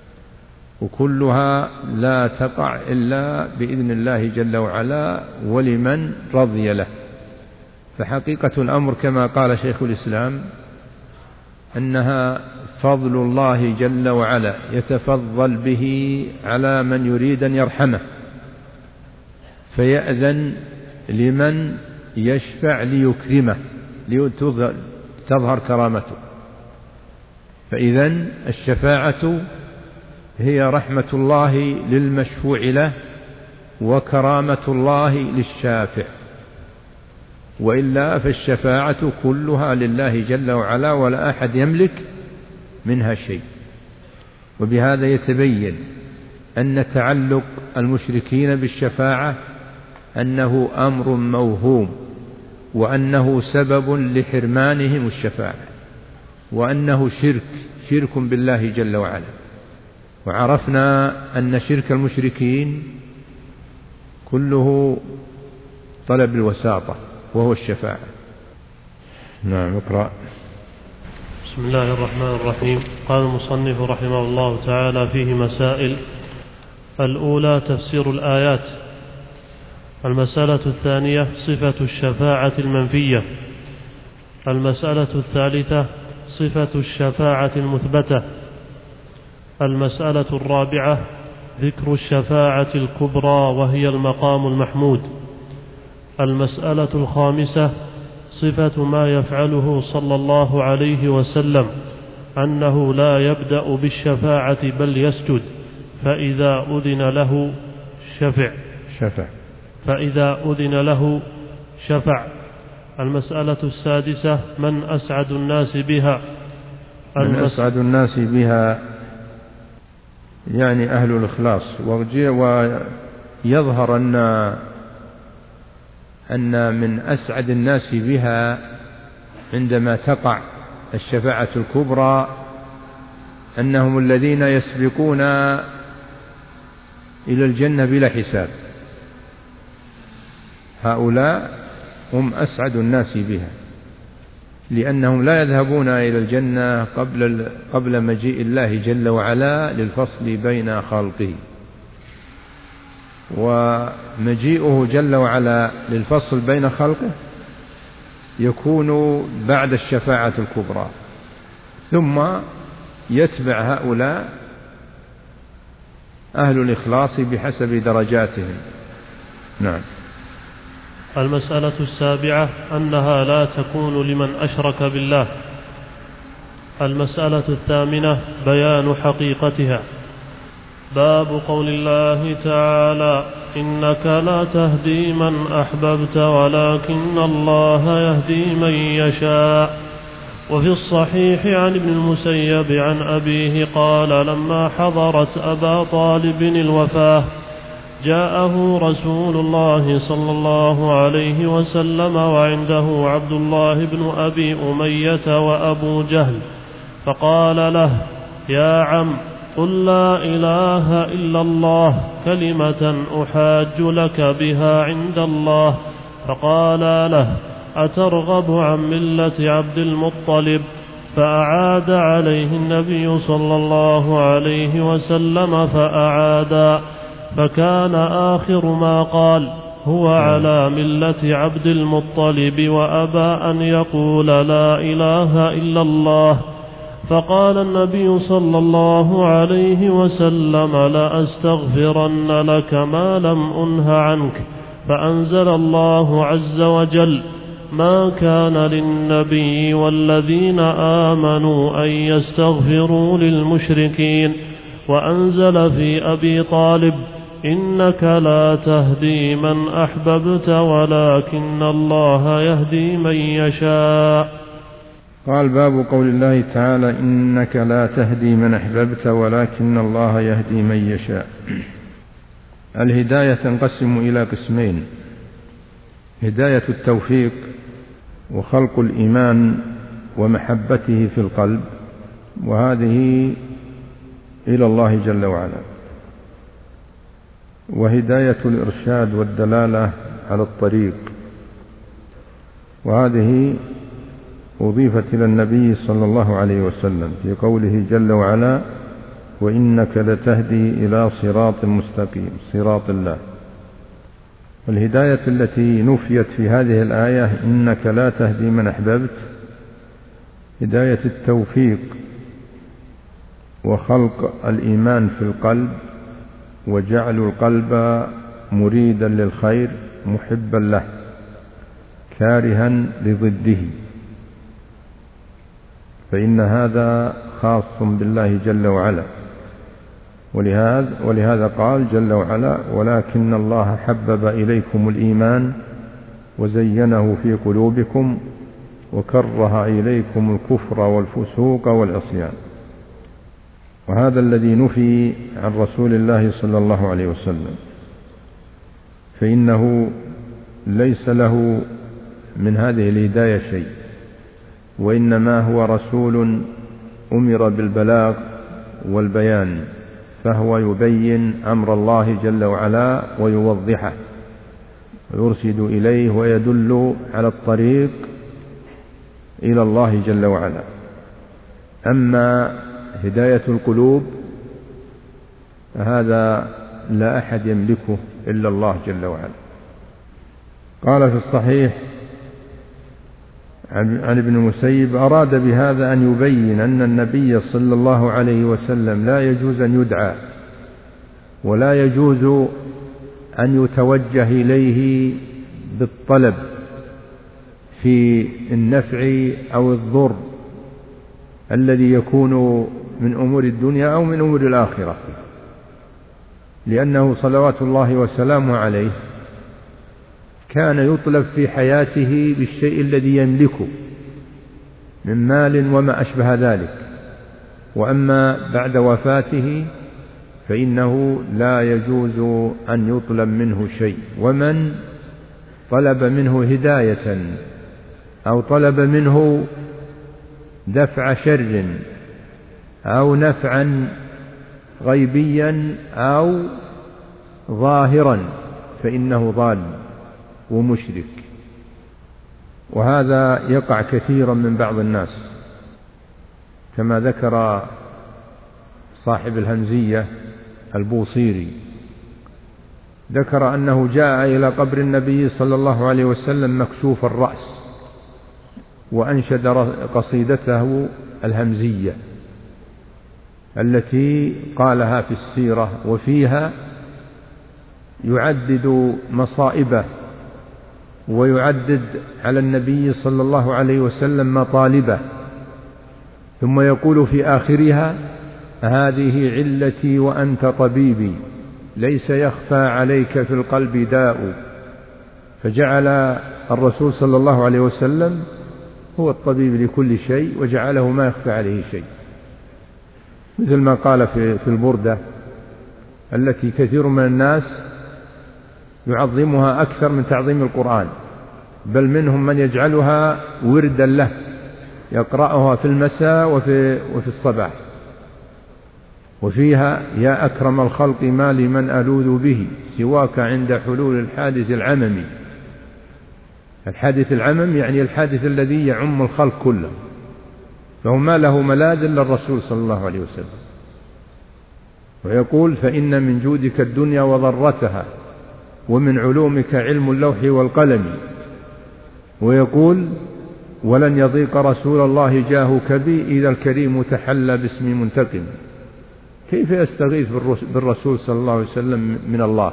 وكلها لا تقع إلا بإذن الله جل وعلا ولمن رضي له. فحقيقة الأمر كما قال شيخ الإسلام أنها فضل الله جل وعلا يتفضل به على من يريد أن يرحمه، فيأذن لمن يشفع ليكرمه لتظهر كرامته. فإذن الشفاعة هي رحمة الله للمشفوع له وكرامة الله للشافع، وإلا فالشفاعة كلها لله جل وعلا ولا أحد يملك منها شيء. وبهذا يتبين أن تعلق المشركين بالشفاعة أنه أمر موهوم، وأنه سبب لحرمانهم الشفاعة، وأنه شرك بالله جل وعلا. وعرفنا أن شرك المشركين كله طلب الوساطة وهو الشفاعة. نعم اقرأ. بسم الله الرحمن الرحيم. قال المصنف رحمه الله تعالى فيه مسائل. الأولى تفسير الآيات. المسألة الثانية صفة الشفاعة المنفية. المسألة الثالثة صفة الشفاعة المثبتة. المسألة الرابعة ذكر الشفاعة الكبرى وهي المقام المحمود. المسألة الخامسة صفة ما يفعله صلى الله عليه وسلم أنه لا يبدأ بالشفاعة بل يسجد، فإذا أذن له شفع. المسألة السادسة من أسعد الناس بها. أسعد الناس بها يعني أهل الإخلاص. ويظهر أن من أسعد الناس بها عندما تقع الشفاعة الكبرى أنهم الذين يسبقون إلى الجنة بلا حساب. هؤلاء هم أسعد الناس بها، لأنهم لا يذهبون إلى الجنة قبل مجيء الله جل وعلا للفصل بين خلقه، ومجيئه جل وعلا للفصل بين خلقه يكون بعد الشفاعة الكبرى، ثم يتبع هؤلاء أهل الإخلاص بحسب درجاتهم. نعم. المسألة السابعة أنها لا تكون لمن أشرك بالله. المسألة الثامنة بيان حقيقتها. باب قول الله تعالى إنك لا تهدي من أحببت ولكن الله يهدي من يشاء. وفي الصحيح عن ابن المسيب عن أبيه قال لما حضرت أبا طالب الوفاة جاءه رسول الله صلى الله عليه وسلم وعنده عبد الله بن أبي أمية وأبو جهل، فقال له يا عم قل لا إله إلا الله كلمة أحاج لك بها عند الله. فقال له أترغب عن ملة عبد المطلب؟ فأعاد عليه النبي صلى الله عليه وسلم فأعادا، فكان آخر ما قال هو على ملة عبد المطلب وأبى أن يقول لا إله إلا الله. فقال النبي صلى الله عليه وسلم لأستغفرن لك ما لم أنه عنك. فأنزل الله عز وجل ما كان للنبي والذين آمنوا أن يستغفروا للمشركين، وأنزل في أبي طالب إنك لا تهدي من أحببت ولكن الله يهدي من يشاء. قال باب قول الله تعالى إنك لا تهدي من أحببت ولكن الله يهدي من يشاء. الهداية تنقسم إلى قسمين: هداية التوفيق وخلق الإيمان ومحبته في القلب، وهذه إلى الله جل وعلا، وهداية الإرشاد والدلالة على الطريق، وهذه أضيفت إلى النبي صلى الله عليه وسلم في قوله جل وعلا وإنك لتهدي إلى صراط مستقيم، صراط الله. الهداية التي نفيت في هذه الآية إنك لا تهدي من أحببت هداية التوفيق وخلق الإيمان في القلب وجعل القلب مريدا للخير محبا له كارها لضده، فإن هذا خاص بالله جل وعلا. ولهذا قال جل وعلا ولكن الله حبب إليكم الإيمان وزينه في قلوبكم وكره إليكم الكفر والفسوق والعصيان. وهذا الذي نفي عن رسول الله صلى الله عليه وسلم، فإنه ليس له من هذه الهداية شيء، وإنما هو رسول أمر بالبلاغ والبيان، فهو يبين أمر الله جل وعلا ويوضحه ويرشد إليه ويدل على الطريق إلى الله جل وعلا. أما هداية القلوب فهذا لا أحد يملكه إلا الله جل وعلا، قال في الصحيح عن ابن المسيب: أراد بهذا أن يبين أن النبي صلى الله عليه وسلم لا يجوز أن يدعى ولا يجوز أن يتوجه إليه بالطلب في النفع أو الضر الذي يكون من أمور الدنيا أو من أمور الآخرة، لأنه صلوات الله وسلامه عليه كان يطلب في حياته بالشيء الذي يملكه من مال وما أشبه ذلك، وأما بعد وفاته فإنه لا يجوز أن يطلب منه شيء. ومن طلب منه هداية أو طلب منه دفع شر أو نفعا غيبيا أو ظاهرا فإنه ضال ومشرك، وهذا يقع كثيرا من بعض الناس، كما ذكر صاحب الهمزية البوصيري، ذكر أنه جاء إلى قبر النبي صلى الله عليه وسلم مكشوف الرأس وأنشد قصيدته الهمزية التي قالها في السيرة، وفيها يعدد مصائبه ويعدد على النبي صلى الله عليه وسلم مطالبه، ثم يقول في آخرها: هذه علتي وأنت طبيبي، ليس يخفى عليك في القلب داء. فجعل الرسول صلى الله عليه وسلم هو الطبيب لكل شيء، وجعله ما يخفى عليه شيء، مثل ما قال في البردة التي كثير من الناس يعظمها أكثر من تعظيم القرآن، بل منهم من يجعلها وردا له يقرأها في المساء وفي الصباح. وفيها: يا أكرم الخلق ما لمن ألوذ به سواك عند حلول الحادث العممي. الحادث العمم يعني الحادث الذي يعم الخلق كله، فهو ما له ملاذ إلا الرسول صلى الله عليه وسلم. ويقول: فإن من جودك الدنيا وضرتها ومن علومك علم اللوح والقلم. ويقول: ولن يضيق رسول الله جاهك بي إذا الكريم تحلى باسم منتقم. كيف يستغيث بالرسول صلى الله عليه وسلم من الله؟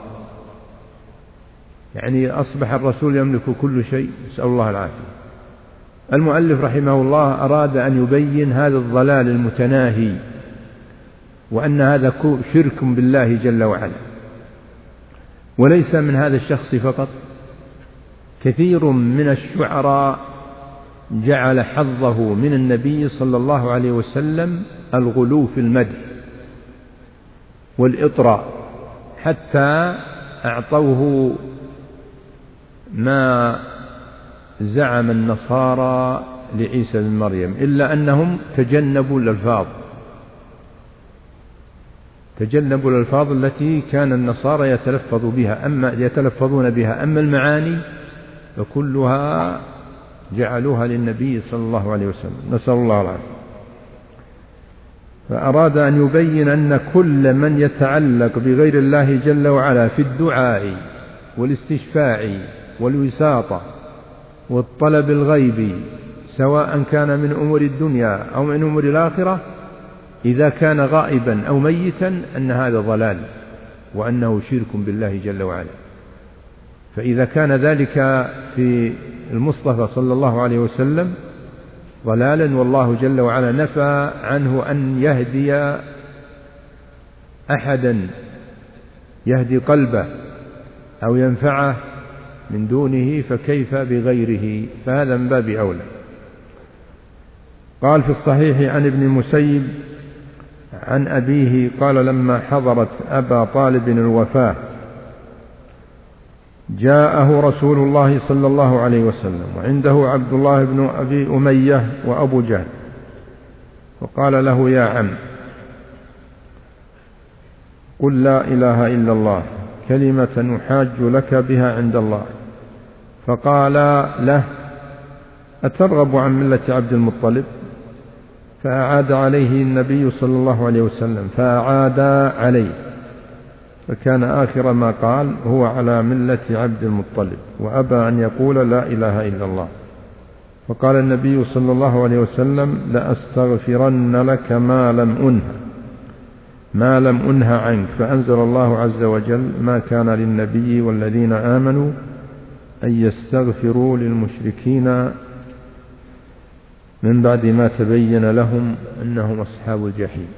يعني أصبح الرسول يملك كل شيء، نسأل الله العافية. المؤلف رحمه الله أراد أن يبين هذا الضلال المتناهي، وأن هذا شرك بالله جل وعلا. وليس من هذا الشخص فقط، كثير من الشعراء جعل حظه من النبي صلى الله عليه وسلم الغلو في المدح والإطراء، حتى أعطوه ما زعم النصارى لعيسى بن مريم، إلا أنهم تجنبوا الألفاظ التي كان النصارى يتلفظون بها، أما المعاني فكلها جعلوها للنبي صلى الله عليه وسلم، نسأل الله العافية. فأراد أن يبين أن كل من يتعلق بغير الله جل وعلا في الدعاء والاستشفاع والوساطة والطلب الغيبي، سواء كان من أمور الدنيا أو من أمور الآخرة، إذا كان غائبا أو ميتا، أن هذا ضلال وأنه شرك بالله جل وعلا. فإذا كان ذلك في المصطفى صلى الله عليه وسلم ضلالا، والله جل وعلا نفى عنه أن يهدي أحدا يهدي قلبه أو ينفعه من دونه، فكيف بغيره؟ فهذا من باب أولى. قال في الصحيح عن ابن المسيب عن أبيه قال: لما حضرت أبا طالب الوفاة جاءه رسول الله صلى الله عليه وسلم وعنده عبد الله بن أبي أمية وأبو جهل، فقال له: يا عم، قل لا إله إلا الله كلمة نحاج لك بها عند الله. فقال له: أترغب عن ملة عبد المطلب؟ فأعاد عليه النبي صلى الله عليه وسلم، فأعاد عليه. فكان آخر ما قال: هو على ملة عبد المطلب، وأبى أن يقول لا إله إلا الله. فقال النبي صلى الله عليه وسلم: لأستغفرن لك ما لم أنه عنك. فأنزل الله عز وجل: ما كان للنبي والذين آمنوا أن يستغفروا للمشركين من بعد ما تبين لهم أنهم أصحاب الجحيم،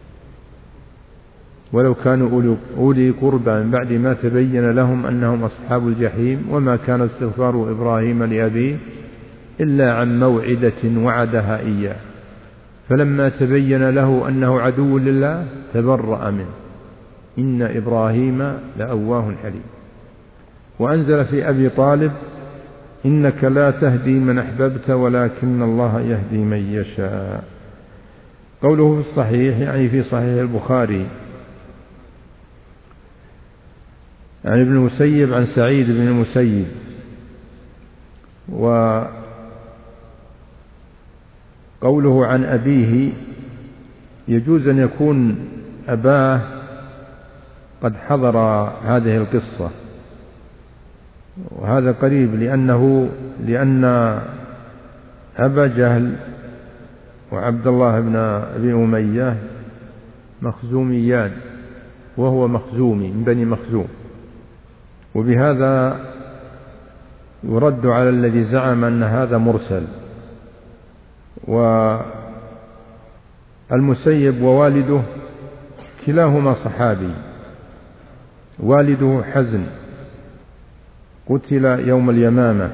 ولو كانوا أولي قربى من بعد ما تبين لهم أنهم أصحاب الجحيم. وما كان استغفار إبراهيم لأبيه إلا عن موعدة وعدها إياه، فلما تبين له أنه عدو لله تبرأ منه، إن إبراهيم لأواه حليم. وأنزل في أبي طالب: إنك لا تهدي من أحببت ولكن الله يهدي من يشاء. قوله في الصحيح يعني في صحيح البخاري عن ابن المسيب عن سعيد بن المسيب. وقوله عن أبيه يجوز أن يكون أباه قد حضر هذه القصة، وهذا قريب لأن أبا جهل وعبد الله بن أبي أمية مخزوميان، وهو مخزومي من بني مخزوم، وبهذا يرد على الذي زعم أن هذا مرسل. والمسيب ووالده كلاهما صحابي، والده حزن قتل يوم اليمامة،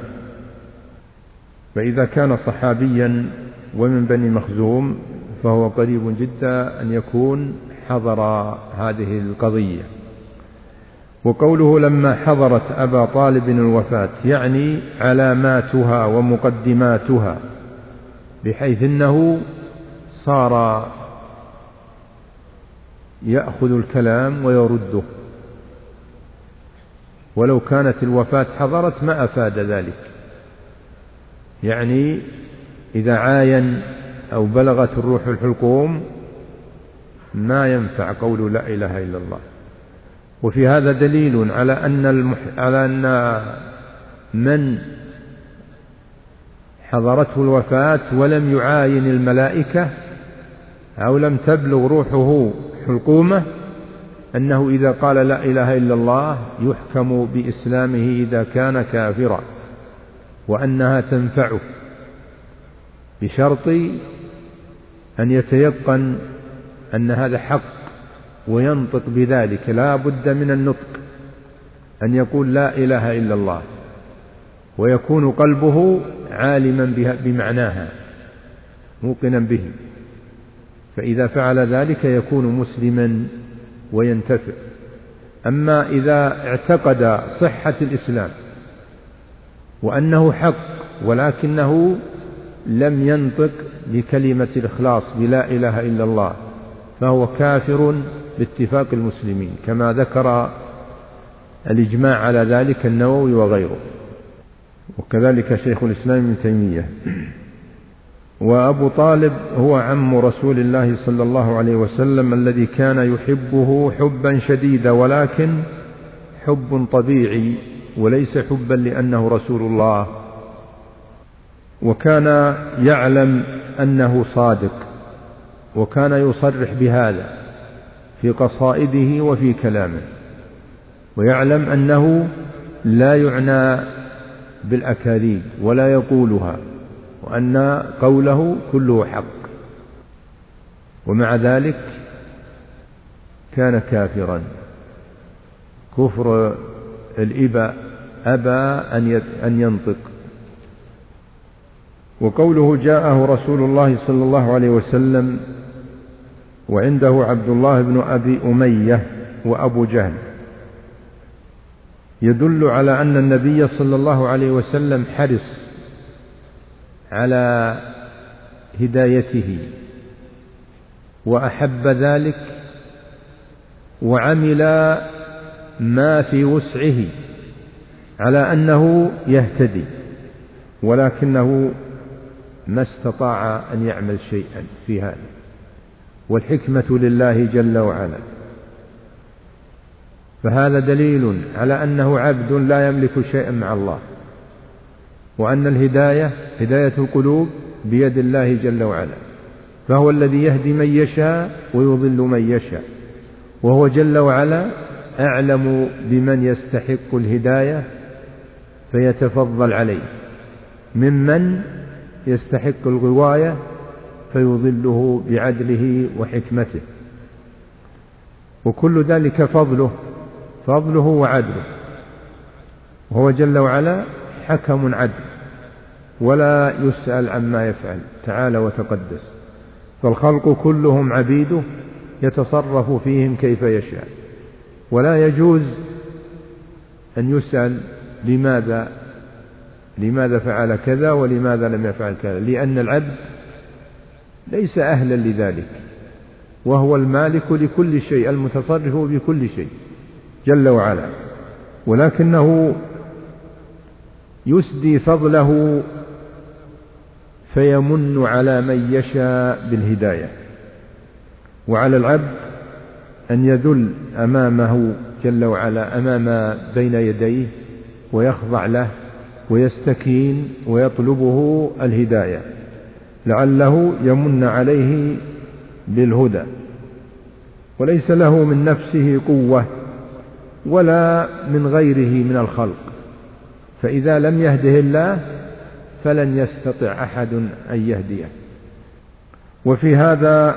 فإذا كان صحابيا ومن بني مخزوم فهو قريب جدا أن يكون حضر هذه القضية. وقوله لما حضرت أبا طالب الوفاة يعني علاماتها ومقدماتها، بحيث أنه صار يأخذ الكلام ويرده، ولو كانت الوفاة حضرت ما أفاد ذلك. يعني إذا عاين أو بلغت الروح الحلقوم ما ينفع قول لا إله إلا الله. وفي هذا دليل على أن من حضرته الوفاة ولم يعاين الملائكة أو لم تبلغ روحه حلقومه أنه إذا قال لا إله إلا الله يحكم بإسلامه إذا كان كافرا، وأنها تنفعه بشرط أن يتيقن أن هذا حق وينطق بذلك. لا بد من النطق، أن يقول لا إله إلا الله ويكون قلبه عالما بمعناها موقنا به، فإذا فعل ذلك يكون مسلما وينتفع. أما إذا اعتقد صحة الإسلام وأنه حق ولكنه لم ينطق بكلمة الإخلاص بلا إله إلا الله فهو كافر باتفاق المسلمين، كما ذكر الإجماع على ذلك النووي وغيره، وكذلك شيخ الإسلام ابن تيمية. وأبو طالب هو عم رسول الله صلى الله عليه وسلم الذي كان يحبه حبا شديدا، ولكن حب طبيعي وليس حبا لأنه رسول الله، وكان يعلم أنه صادق، وكان يصرح بهذا في قصائده وفي كلامه، ويعلم أنه لا يعنى بالأكاذيب ولا يقولها، وأن قوله كله حق، ومع ذلك كان كافرا كفر الإباء، أبى أن ينطق. وقوله جاءه رسول الله صلى الله عليه وسلم وعنده عبد الله بن أبي أمية وأبو جهل يدل على أن النبي صلى الله عليه وسلم حرص على هدايته وأحب ذلك وعمل ما في وسعه على أنه يهتدي، ولكنه ما استطاع أن يعمل شيئا في هذا، والحكمة لله جل وعلا. فهذا دليل على أنه عبد لا يملك شيئا مع الله، وأن الهداية هداية القلوب بيد الله جل وعلا، فهو الذي يهدي من يشاء ويضل من يشاء، وهو جل وعلا أعلم بمن يستحق الهداية فيتفضل عليه ممن يستحق الغواية فيضله بعدله وحكمته، وكل ذلك فضله وعدله، وهو جل وعلا حكم عدل ولا يسأل عما يفعل تعالى وتقدس، فالخلق كلهم عبيده يتصرف فيهم كيف يشاء، ولا يجوز أن يسأل لماذا فعل كذا ولماذا لم يفعل كذا، لأن العبد ليس أهلا لذلك، وهو المالك لكل شيء المتصرف بكل شيء جل وعلا، ولكنه يسدي فضله فيمن على من يشاء بالهداية، وعلى العبد أن يذل أمامه جل وعلا أمام بين يديه ويخضع له ويستكين ويطلبه الهداية لعله يمن عليه بالهدى، وليس له من نفسه قوة ولا من غيره من الخلق، فإذا لم يهده الله فلن يستطع أحد أن يهديه. وفي هذا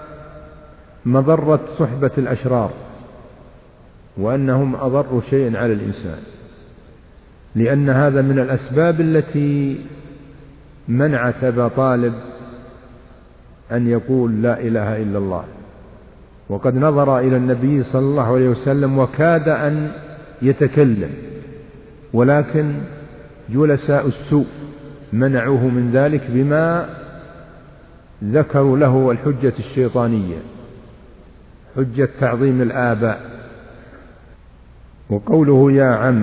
مضرة صحبة الأشرار، وأنهم أضر شيء على الإنسان، لأن هذا من الأسباب التي منعت أبا طالب أن يقول لا إله إلا الله، وقد نظر إلى النبي صلى الله عليه وسلم وكاد أن يتكلم، ولكن جلساء السوء منعوه من ذلك بما ذكروا له الحجة الشيطانية، حجة تعظيم الآباء. وقوله يا عم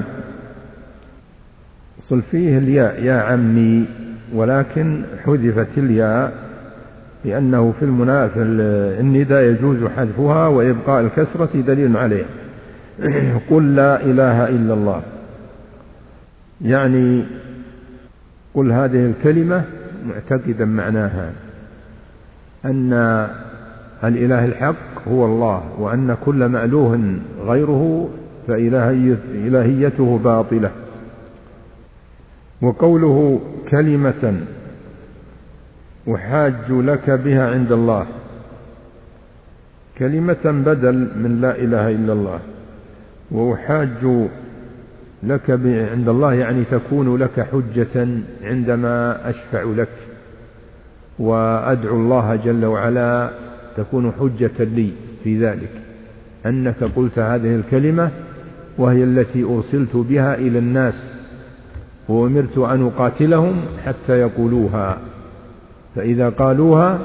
صل فيه الياء يا عمي، ولكن حذفت الياء لأنه في النداء يجوز حذفها وإبقاء الكسرة دليل عليه. قل لا إله إلا الله، يعني قل هذه الكلمة معتقدا معناها أن الإله الحق هو الله، وأن كل مألوه غيره فإلهيته باطلة. وقوله كلمة أحاج لك بها عند الله، كلمة بدل من لا إله إلا الله، وأحاج لك عند الله يعني تكون لك حجة عندما أشفع لك وأدعو الله جل وعلا، تكون حجة لي في ذلك أنك قلت هذه الكلمة، وهي التي أرسلت بها إلى الناس وأمرت أن أقاتلهم حتى يقولوها، فإذا قالوها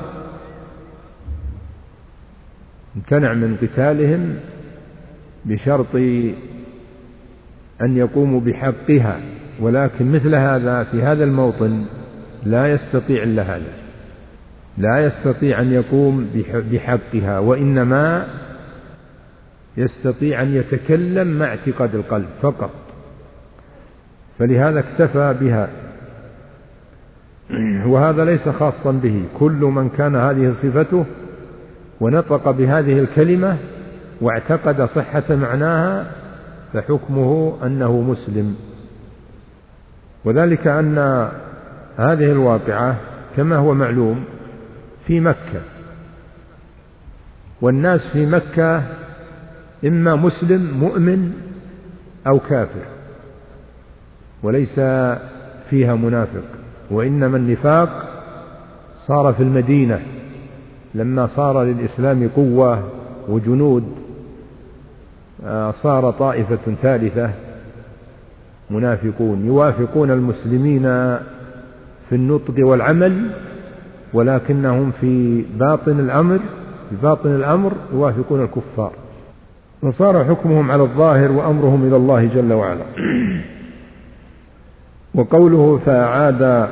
امتنع من قتالهم بشرط أن يقوموا بحقها، ولكن مثل هذا في هذا الموطن لا يستطيع إلا هذا، لا يستطيع أن يقوم بحقها، وإنما يستطيع أن يتكلم مع اعتقاد القلب فقط، فلهذا اكتفى بها. وهذا ليس خاصا به، كل من كان هذه صفته ونطق بهذه الكلمة واعتقد صحة معناها فحكمه أنه مسلم. وذلك أن هذه الواقعة كما هو معلوم في مكة، والناس في مكة إما مسلم مؤمن أو كافر، وليس فيها منافق، وإنما النفاق صار في المدينة لما صار للإسلام قوة وجنود، صار طائفة ثالثة منافقون يوافقون المسلمين في النطق والعمل، ولكنهم في باطن الأمر يوافقون الكفار، وصار حكمهم على الظاهر وأمرهم إلى الله جل وعلا. وقوله فعاد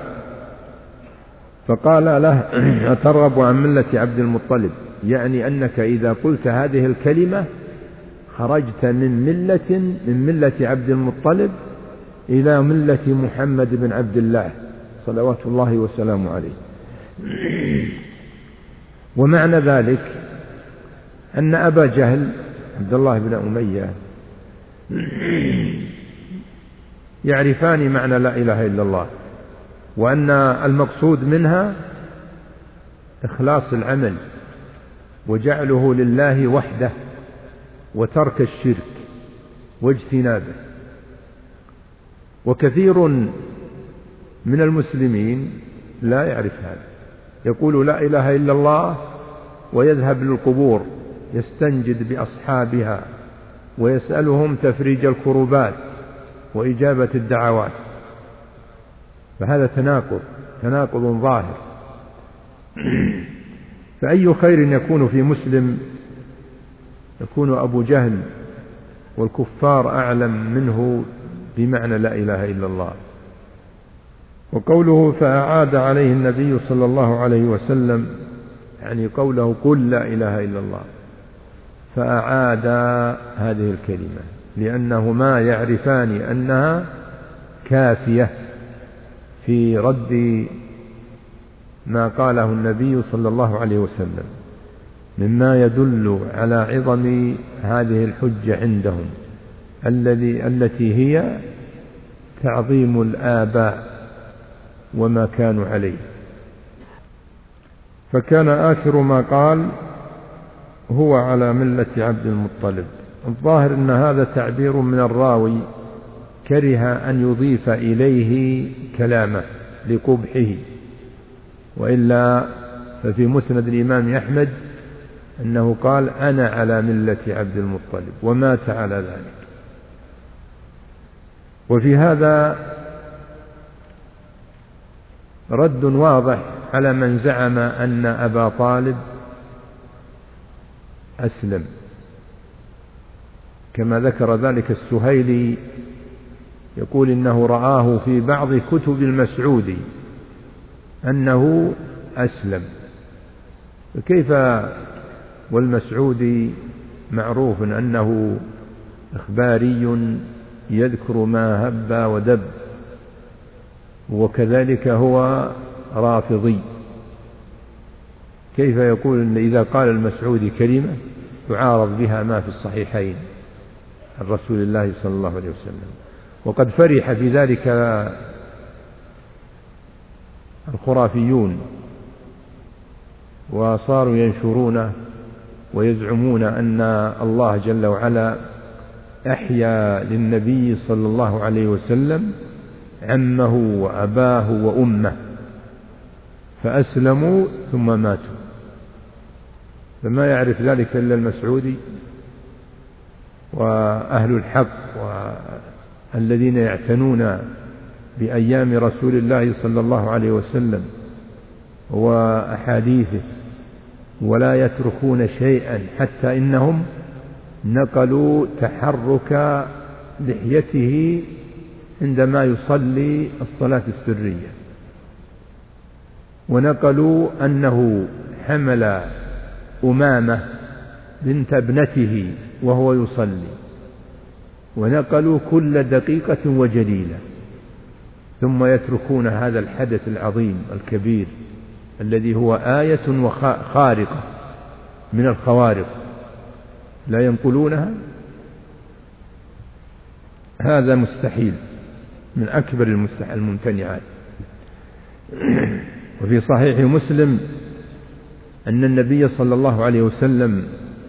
فقال له أترغب عن ملة عبد المطلب، يعني أنك إذا قلت هذه الكلمة خرجت من ملة عبد المطلب إلى ملة محمد بن عبد الله صلوات الله وسلامه عليه. ومعنى ذلك أن أبا جهل عبد الله بن أمية يعرفان معنى لا إله إلا الله، وأن المقصود منها إخلاص العمل وجعله لله وحده وترك الشرك واجتنابه. وكثير من المسلمين لا يعرف هذا، يقول لا إله إلا الله ويذهب للقبور يستنجد بأصحابها ويسألهم تفريج الكربات وإجابة الدعوات، فهذا تناقض ظاهر. فأي خير يكون في مسلم يكون أبو جهل والكفار أعلم منه بمعنى لا إله إلا الله. وقوله فأعاد عليه النبي صلى الله عليه وسلم، يعني قوله قل لا إله إلا الله، فأعاد هذه الكلمة لأنهما يعرفان أنها كافية في رد ما قاله النبي صلى الله عليه وسلم، مما يدل على عظم هذه الحجة عندهم التي هي تعظيم الآباء وما كانوا عليه. فكان آخر ما قال هو على ملة عبد المطلب. الظاهر أن هذا تعبير من الراوي كره أن يضيف إليه كلامه لقبحه، وإلا ففي مسند الإمام أحمد أنه قال أنا على ملة عبد المطلب ومات على ذلك. وفي هذا رد واضح على من زعم أن أبا طالب أسلم، كما ذكر ذلك السهيلي، يقول إنه رآه في بعض كتب المسعودي أنه أسلم. فكيف والمسعودي معروف أنه إخباري يذكر ما هب ودب، وكذلك هو رافضي، كيف يقول إن إذا قال المسعودي كلمة تعارض بها ما في الصحيحين عن رسول الله صلى الله عليه وسلم؟ وقد فرح في ذلك الخرافيون وصاروا ينشرونه ويزعمون أن الله جل وعلا أحيا للنبي صلى الله عليه وسلم عمه وأباه وأمه فأسلموا ثم ماتوا، فما يعرف ذلك إلا المسعودي وأهل الحق والذين يعتنون بأيام رسول الله صلى الله عليه وسلم وأحاديثه ولا يتركون شيئا، حتى إنهم نقلوا تحرك لحيته عندما يصلي الصلاة السرية، ونقلوا أنه حمل أمامة بنت ابنته وهو يصلي، ونقلوا كل دقيقة وجليلة، ثم يتركون هذا الحدث العظيم الكبير الذي هو آية خارقة من الخوارق لا ينقلونها. هذا مستحيل من أكبر الممتنعات. وفي صحيح مسلم أن النبي صلى الله عليه وسلم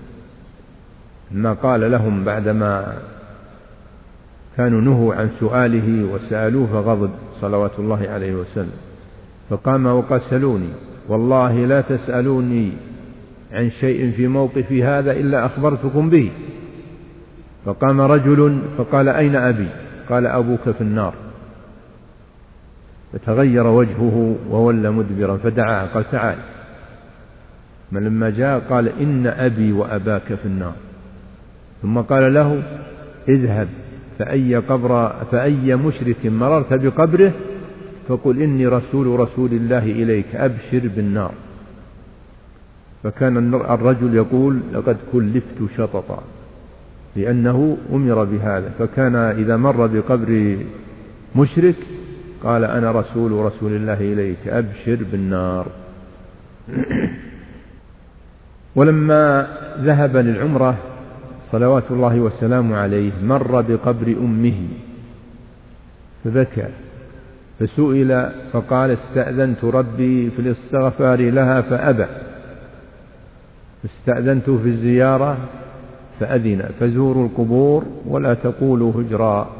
ما قال لهم بعدما كانوا نهوا عن سؤاله وسألوه فغضب صلوات الله عليه وسلم، فقام وقال سلوني والله لا تسألوني عن شيء في موقفي هذا إلا أخبرتكم به. فقام رجل فقال أين أبي؟ قال أبوك في النار. فتغير وجهه وولى مدبرا فدعاه قال تعال. من لما جاء قال إن أبي وأباك في النار. ثم قال له اذهب فأي مشرك مررت بقبره فقل إني رسول الله إليك أبشر بالنار. فكان الرجل يقول لقد كلفت شططا، لأنه أمر بهذا، فكان إذا مر بقبر مشرك قال أنا رسول الله إليك أبشر بالنار. ولما ذهب للعمرة صلوات الله وسلامه عليه مر بقبر أمه فبكى، فسئل فقال استأذنت ربي في الاستغفار لها فأبى، استأذنت في الزيارة فأذن، فزوروا القبور ولا تقولوا هجرا.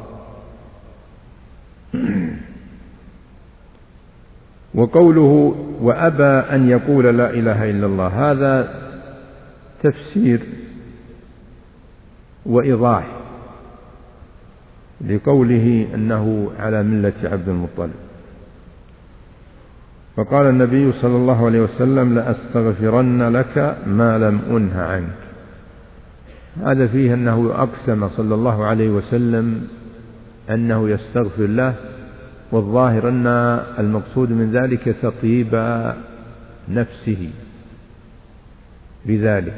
وقوله وأبى أن يقول لا إله إلا الله، هذا تفسير وإيضاح لقوله أنه على ملة عبد المطلب. فقال النبي صلى الله عليه وسلم لأستغفرن لك ما لم أنه عنك. هذا فيه أنه أقسم صلى الله عليه وسلم أنه يستغفر له، والظاهر أن المقصود من ذلك تطيب نفسه بذلك،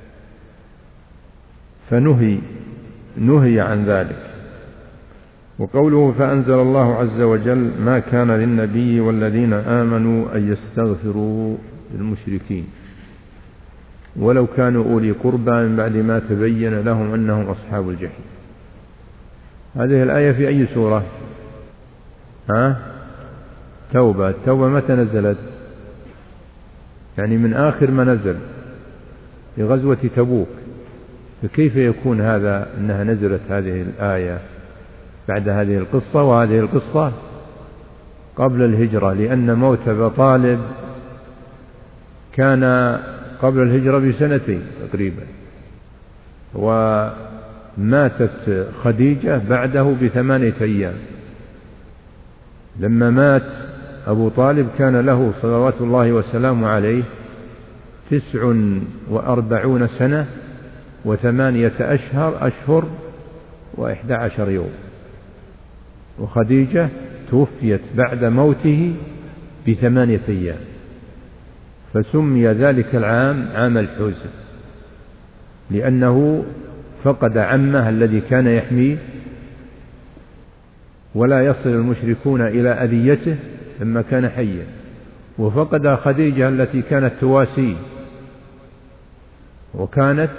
فنهي عن ذلك. وقوله فأنزل الله عز وجل ما كان للنبي والذين آمنوا أن يستغفروا للمشركين ولو كانوا أولي قربى من بعد ما تبين لهم أنهم أصحاب الجحيم. هذه الآية في أي سورة؟ توبة. التوبة متى نزلت؟ يعني من آخر ما نزل في غزوة تبوك، فكيف يكون هذا أنها نزلت هذه الآية بعد هذه القصة، وهذه القصة قبل الهجرة، لأن موت أبي طالب كان قبل الهجرة بسنتين تقريبا، وماتت خديجة بعده ب8 أيام. لما مات أبو طالب كان له صلوات الله وسلامه عليه 49 سنة و8 أشهر و11 يوم، وخديجة توفيت بعد موته ب8 أيام، فسمي ذلك العام عام الحزن، لأنه فقد عمه الذي كان يحميه، ولا يصل المشركون إلى أذيته لما كان حيا، وفقد خديجة التي كانت تواسيه وكانت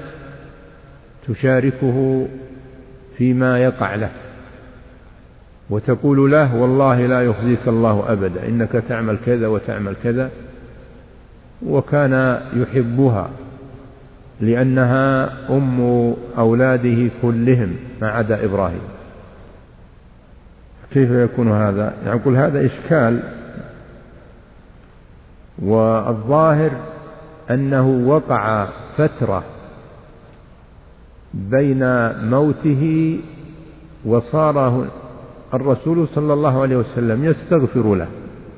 تشاركه فيما يقع له وتقول له والله لا يخزيك الله أبدا إنك تعمل كذا وتعمل كذا، وكان يحبها لأنها أم أولاده كلهم ما عدا إبراهيم. كيف يكون هذا؟ يقول هذا إشكال، والظاهر أنه وقع فترة بين موته وصار الرسول صلى الله عليه وسلم يستغفر له،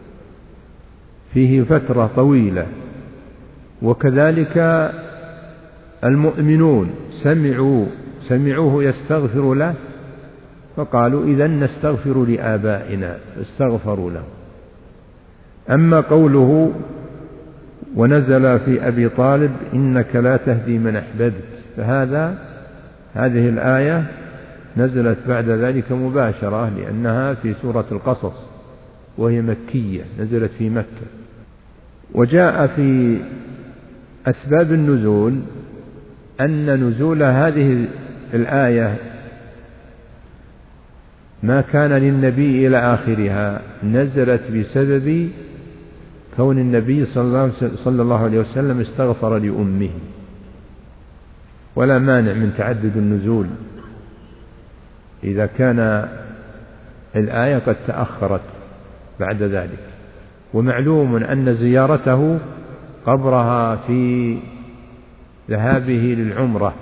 فيه فترة طويلة، وكذلك المؤمنون سمعوه يستغفر له فقالوا إذن نستغفر لآبائنا، استغفروا له. أما قوله ونزل في أبي طالب إنك لا تهدي من أحببت، هذه الآية نزلت بعد ذلك مباشرة، لأنها في سورة القصص وهي مكية، نزلت في مكة. وجاء في أسباب النزول أن نزول هذه الآية ما كان للنبي إلى آخرها نزلت بسبب كون النبي صلى الله عليه وسلم استغفر لأمه، ولا مانع من تعدد النزول إذا كان الآية قد تأخرت بعد ذلك. ومعلوم أن زيارته قبرها في ذهابه للعمرة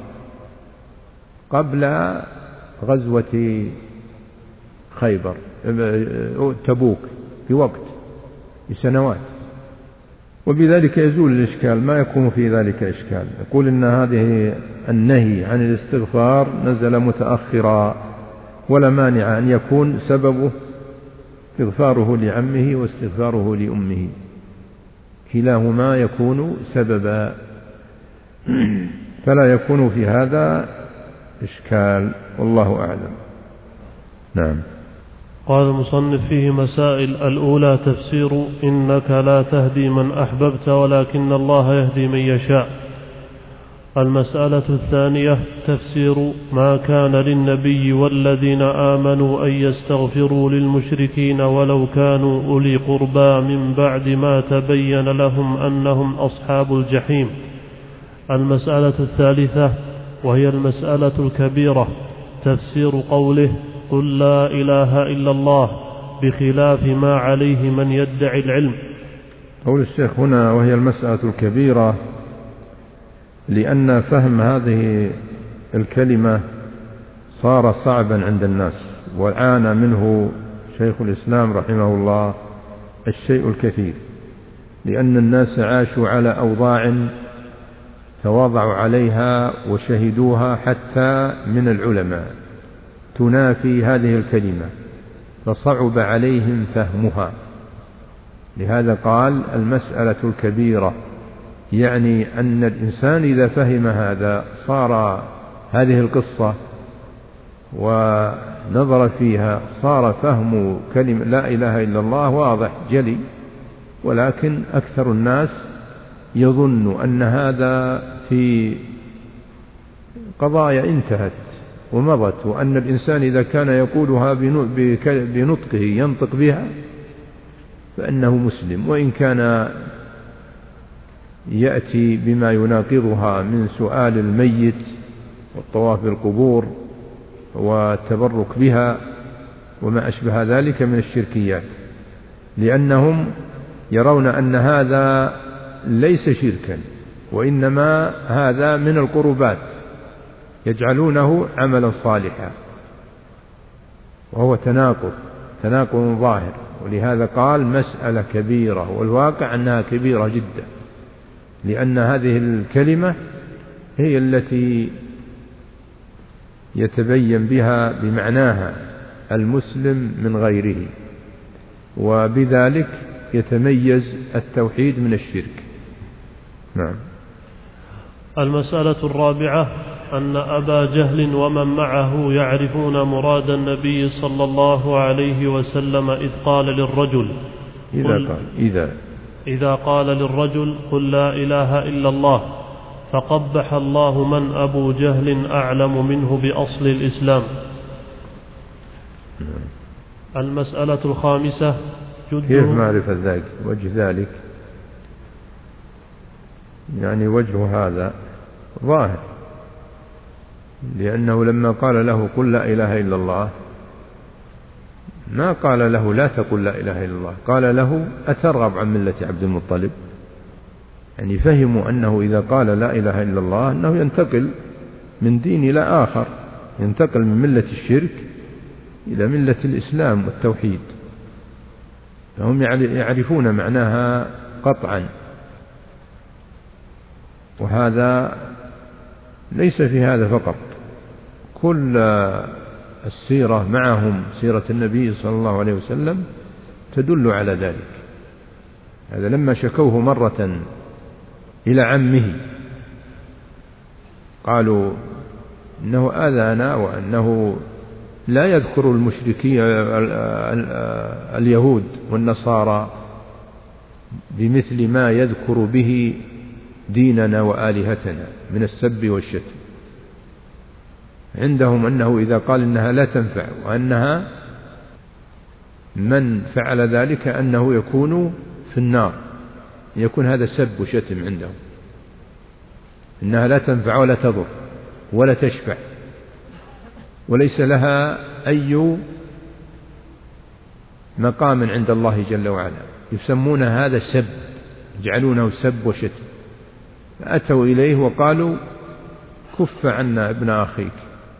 قبل غزوة خيبر تبوك بسنوات، وبذلك يزول الإشكال، ما يكون في ذلك إشكال. يقول إن هذه النهي عن الاستغفار نزل متأخرا، ولا مانع أن يكون سببه استغفاره لعمه واستغفاره لأمه، كلاهما يكون سببا، فلا يكون في هذا إشكال، والله أعلم. نعم. قال المصنف فيه مسائل. الأولى تفسير إنك لا تهدي من أحببت ولكن الله يهدي من يشاء. المسألة الثانية تفسير ما كان للنبي والذين آمنوا أن يستغفروا للمشركين ولو كانوا أولي قربى من بعد ما تبين لهم أنهم أصحاب الجحيم. المسألة الثالثة وهي المسألة الكبيرة تفسير قوله قل لا إله إلا الله بخلاف ما عليه من يدعي العلم. قول الشيخ هنا وهي المسألة الكبيرة، لأن فهم هذه الكلمة صار صعبا عند الناس، وعانى منه شيخ الإسلام رحمه الله الشيء الكثير، لأن الناس عاشوا على أوضاع تواضعوا عليها وشهدوها حتى من العلماء تنافي هذه الكلمة، فصعب عليهم فهمها. لهذا قال المسألة الكبيرة، يعني أن الإنسان إذا فهم هذا صار هذه القصة ونظر فيها صار فهم كلمة لا إله إلا الله واضح جلي، ولكن أكثر الناس يظن أن هذا في قضايا انتهت ومضت، وأن الإنسان إذا كان يقولها بنطقه ينطق بها فإنه مسلم، وإن كان يأتي بما يناقضها من سؤال الميت والطواف بالقبور والتبرك بها وما أشبه ذلك من الشركيات، لأنهم يرون أن هذا ليس شركا، وإنما هذا من القربات يجعلونه عملا صالحا، وهو تناقض ظاهر. ولهذا قال مسألة كبيرة، والواقع أنها كبيرة جدا، لأن هذه الكلمة هي التي يتبين بها بمعناها المسلم من غيره، وبذلك يتميز التوحيد من الشرك. نعم. المسألة الرابعة أن أبا جهل ومن معه يعرفون مراد النبي صلى الله عليه وسلم إذ قال للرجل إذا قال للرجل قل لا إله إلا الله، فقبح الله من أبو جهل أعلم منه بأصل الإسلام. المسألة الخامسة كيف معرفة ذلك؟ وجه ذلك يعني وجه هذا ظاهر، لأنه لما قال له قل لا إله إلا الله ما قال له لا تقل لا إله إلا الله، قال له أترغب عن ملة عبد المطلب. يعني فهموا أنه إذا قال لا إله إلا الله أنه ينتقل من دين إلى آخر، ينتقل من ملة الشرك إلى ملة الإسلام والتوحيد، فهم يعرفون معناها قطعا. وهذا ليس في هذا فقط، كل السيرة معهم سيرة النبي صلى الله عليه وسلم تدل على ذلك. هذا لما شكوه مرة إلى عمه قالوا إنه آذانا وأنه لا يذكر المشركين اليهود والنصارى بمثل ما يذكر به ديننا وآلهتنا من السب والشتم. عندهم أنه إذا قال إنها لا تنفع وأنها من فعل ذلك أنه يكون في النار، يكون هذا سب وشتم عندهم، إنها لا تنفع ولا تضر ولا تشفع وليس لها أي مقام عند الله جل وعلا، يسمون هذا سب، يجعلونه سب وشتم. فأتوا إليه وقالوا كف عنا ابن أخيك.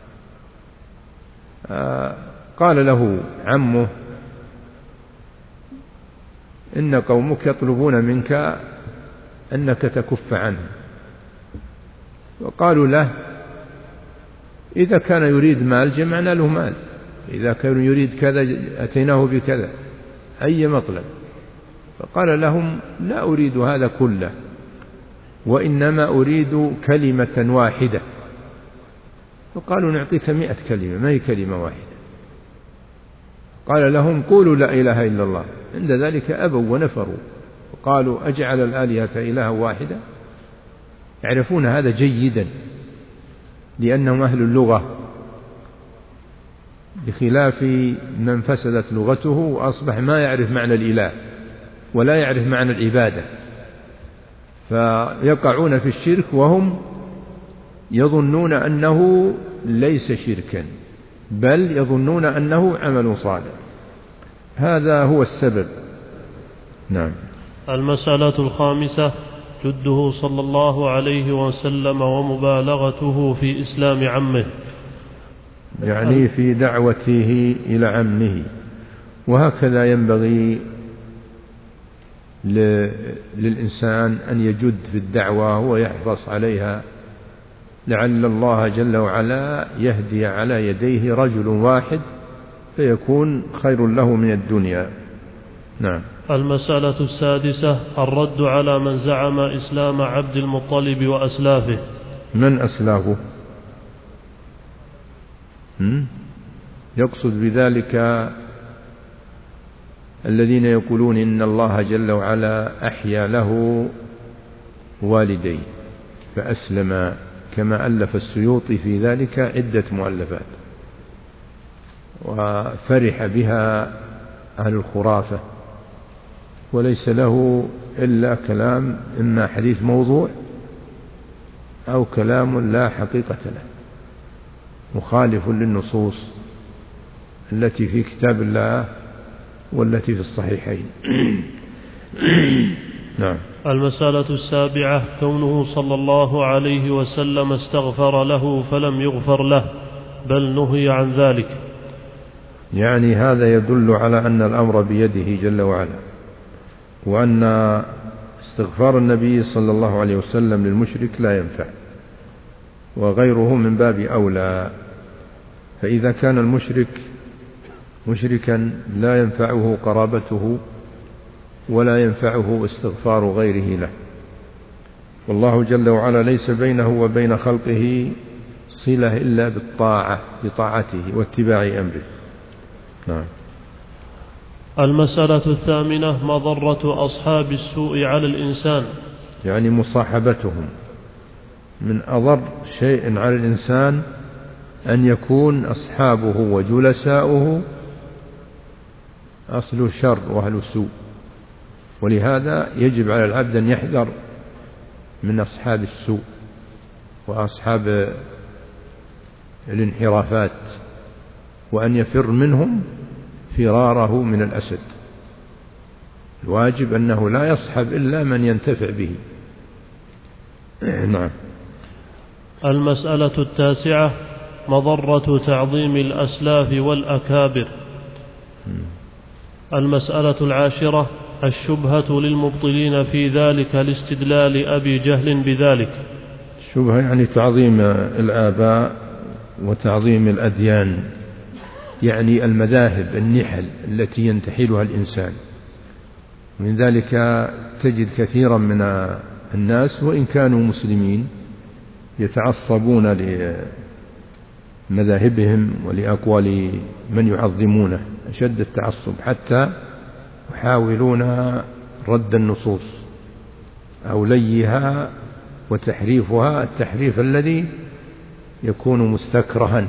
قال له عمه إن قومك يطلبون منك أنك تكف عنه. وقالوا له إذا كان يريد مال جمعنا له مال، إذا كان يريد كذا أتيناه بكذا، أي مطلب. فقال لهم لا أريد هذا كله، وإنما أريد كلمة واحدة فقالوا نعطيك 100 كلمة ما هي كلمة واحدة. قال لهم قولوا لا إله إلا الله. عند ذلك أبوا ونفروا وقالوا أجعل الآلهة إلها واحدة. يعرفون هذا جيدا لأنهم أهل اللغة، بخلاف من فسدت لغته وأصبح ما يعرف معنى الإله ولا يعرف معنى العبادة، فيقعون في الشرك وهم يظنون أنه ليس شركا بل يظنون أنه عمل صالح. هذا هو السبب. نعم. المسألة الخامسة جده صلى الله عليه وسلم ومبالغته في إسلام عمه، يعني في دعوته إلى عمه. وهكذا ينبغي للإنسان أن يجد في الدعوة ويحرص عليها، لعل الله جل وعلا يهدي على يديه رجل واحد فيكون خير له من الدنيا. نعم. المسألة السادسة الرد على من زعم إسلام عبد المطلب وأسلافه. من أسلافه؟ يقصد بذلك الذين يقولون إن الله جل وعلا أحيا له والديه فأسلم، كما ألف السيوطي في ذلك عدة مؤلفات وفرح بها أهل الخرافة، وليس له إلا كلام إما حديث موضوع أو كلام لا حقيقة له مخالف للنصوص التي في كتاب الله والتي في الصحيحين. نعم. المسألة السابعة كونه صلى الله عليه وسلم استغفر له فلم يغفر له بل نهي عن ذلك. يعني هذا يدل على أن الأمر بيده جل وعلا، وأن استغفار النبي صلى الله عليه وسلم للمشرك لا ينفع، وغيره من باب أولى. فإذا كان المشرك مشركا لا ينفعه قرابته ولا ينفعه استغفار غيره له، والله جل وعلا ليس بينه وبين خلقه صلة إلا بالطاعة بطاعته واتباع أمره. نعم. المسألة الثامنة مضرة أصحاب السوء على الإنسان، يعني مصاحبتهم. من أضر شيء على الإنسان أن يكون أصحابه وجلساؤه أصل الشر وأهل السوء، ولهذا يجب على العبد أن يحذر من أصحاب السوء وأصحاب الانحرافات، وأن يفر منهم فراره من الأسد. الواجب أنه لا يصحب إلا من ينتفع به. نعم. المسألة التاسعة مضرة تعظيم الأسلاف والأكابر. المسألة العاشرة الشبهة للمبطلين في ذلك لاستدلال أبي جهل بذلك. الشبهة يعني تعظيم الآباء وتعظيم الأديان، يعني المذاهب النحل التي ينتحلها الإنسان. من ذلك تجد كثيرا من الناس وإن كانوا مسلمين يتعصبون لمذاهبهم ولأقوال من يعظمونه أشد التعصب، حتى يحاولون رد النصوص أو ليها وتحريفها التحريف الذي يكون مستكرها.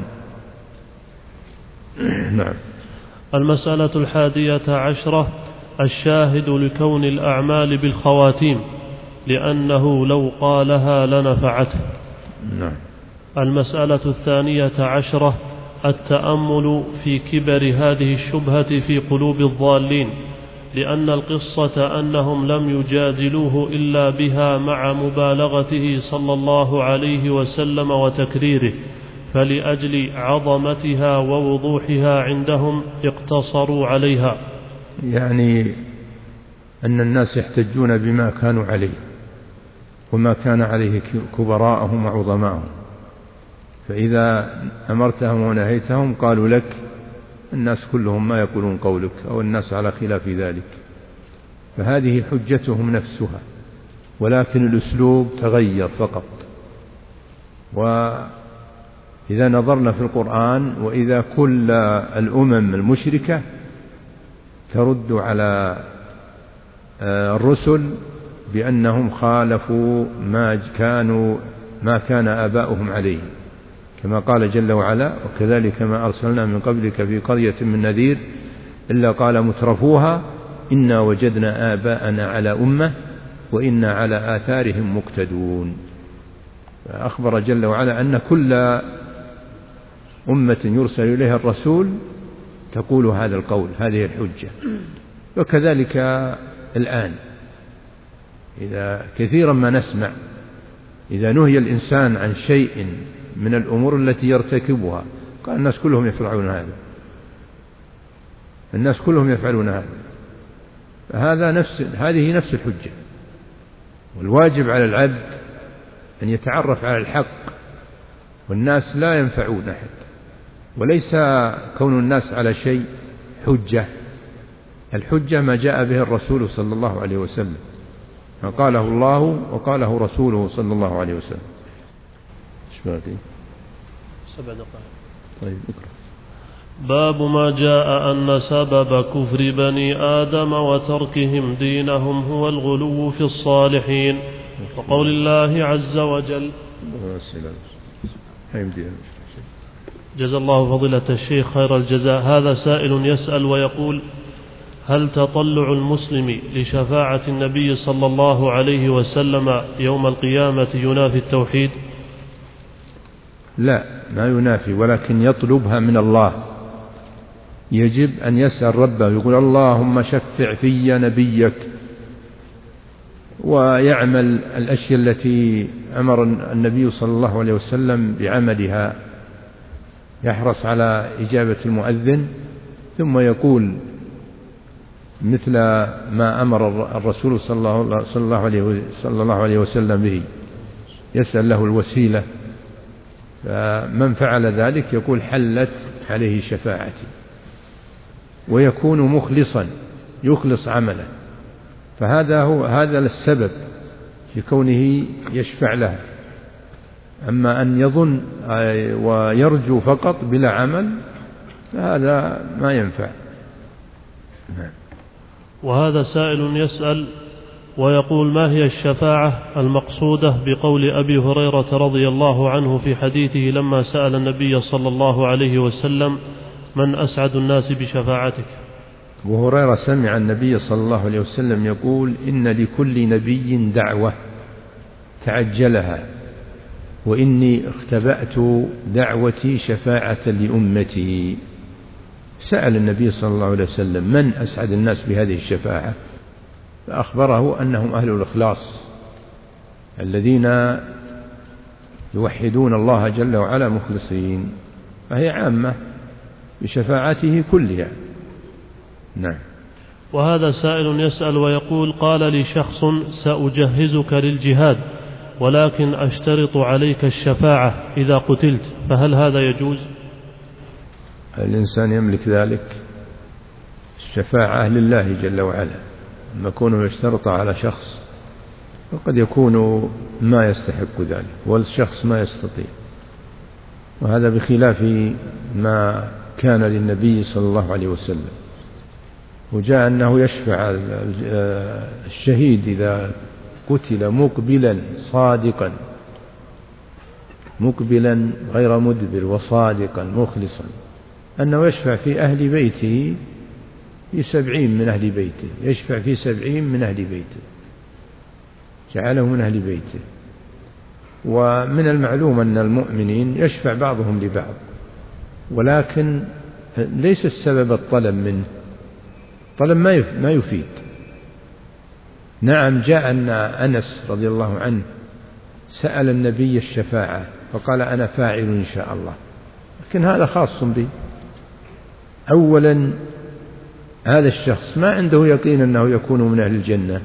نعم. المسألة الحادية عشرة الشاهد لكون الأعمال بالخواتيم لأنه لو قالها لنفعته. نعم. المسألة الثانية عشرة التأمل في كبر هذه الشبهة في قلوب الضالين، لأن القصة أنهم لم يجادلوه إلا بها مع مبالغته صلى الله عليه وسلم وتكريره، فلأجل عظمتها ووضوحها عندهم اقتصروا عليها. يعني أن الناس يحتجون بما كانوا عليه وما كان عليه كبراءهم وعظماءهم، فإذا أمرتهم ونهيتهم قالوا لك الناس كلهم ما يقولون قولك أو الناس على خلاف ذلك، فهذه حجتهم نفسها، ولكن الأسلوب تغير فقط. إذا نظرنا في القرآن وإذا كل الأمم المشركة ترد على الرسل بأنهم خالفوا ما كان آباؤهم عليه، كما قال جل وعلا: وكذلك ما أرسلنا من قبلك في قرية من نذير إلا قال مترفوها إنا وجدنا آباءنا على أمة وإنا على آثارهم مقتدون. فأخبر جل وعلا أن كل أمة يرسل إليها الرسول تقول هذا القول، هذه الحجة. وكذلك الآن إذا كثيرا ما نسمع إذا نهي الإنسان عن شيء من الأمور التي يرتكبها قال الناس كلهم يفعلون هذا، الناس كلهم يفعلون هذا. هذه نفس الحجة. والواجب على العبد أن يتعرف على الحق، والناس لا ينفعون أحد، وليس كون الناس على شيء حجة. الحجة ما جاء به الرسول صلى الله عليه وسلم، ما قاله الله وقاله رسوله صلى الله عليه وسلم. ايش باقي؟ 7 دقائق. طيب اقرأ. باب ما جاء أن سبب كفر بني آدم وتركهم دينهم هو الغلو في الصالحين، وقول الله عز وجل. جزا الله فضيلة الشيخ خير الجزاء. هذا سائل يسأل ويقول: هل تطلع المسلم لشفاعة النبي صلى الله عليه وسلم يوم القيامة ينافي التوحيد؟ لا، ما ينافي، ولكن يطلبها من الله. يجب أن يسأل ربه، يقول: اللهم شفع في نبيك، ويعمل الأشياء التي أمر النبي صلى الله عليه وسلم بعملها، يحرص على إجابة المؤذن، ثم يقول مثل ما أمر الرسول صلى الله عليه وسلم به، يسأل له الوسيلة. فمن فعل ذلك يقول: حلت عليه شفاعتي، ويكون مخلصا، يخلص عمله. هذا السبب في كونه يشفع له. أما أن يظن ويرجو فقط بلا عمل فهذا ما ينفع. وهذا سائل يسأل ويقول: ما هي الشفاعة المقصودة بقول أبي هريرة رضي الله عنه في حديثه لما سأل النبي صلى الله عليه وسلم: من أسعد الناس بشفاعتك؟ أبو هريرة سمع النبي صلى الله عليه وسلم يقول: إن لكل نبي دعوة تعجلها، وإني اختبأت دعوتي شفاعة لأمتي. سأل النبي صلى الله عليه وسلم: من أسعد الناس بهذه الشفاعة؟ فأخبره أنهم أهل الإخلاص الذين يوحدون الله جل وعلا مخلصين، فهي عامة بشفاعته كلها. نعم. وهذا سائل يسأل ويقول: قال لي شخص: سأجهزك للجهاد ولكن أشترط عليك الشفاعة إذا قتلت، فهل هذا يجوز؟ الإنسان يملك ذلك. الشفاعة لله جل وعلا، أما كونه يشترط على شخص فقد يكون ما يستحق ذلك والشخص ما يستطيع، وهذا بخلاف ما كان للنبي صلى الله عليه وسلم. وجاء أنه يشفع الشهيد إذا قتل مقبلا صادقا، مقبلا غير مدبر، وصادقا مخلصا، أنه يشفع في أهل بيته، في 70 من أهل بيته، يشفع في 70 من أهل بيته، جعله من أهل بيته. ومن المعلوم أن المؤمنين يشفع بعضهم لبعض، ولكن ليس السبب الطلب منه، طلب ما يفيد. نعم، جاء أن أنس رضي الله عنه سأل النبي الشفاعة فقال: أنا فاعل إن شاء الله، لكن هذا خاص به. أولا هذا الشخص ما عنده يقين أنه يكون من أهل الجنة،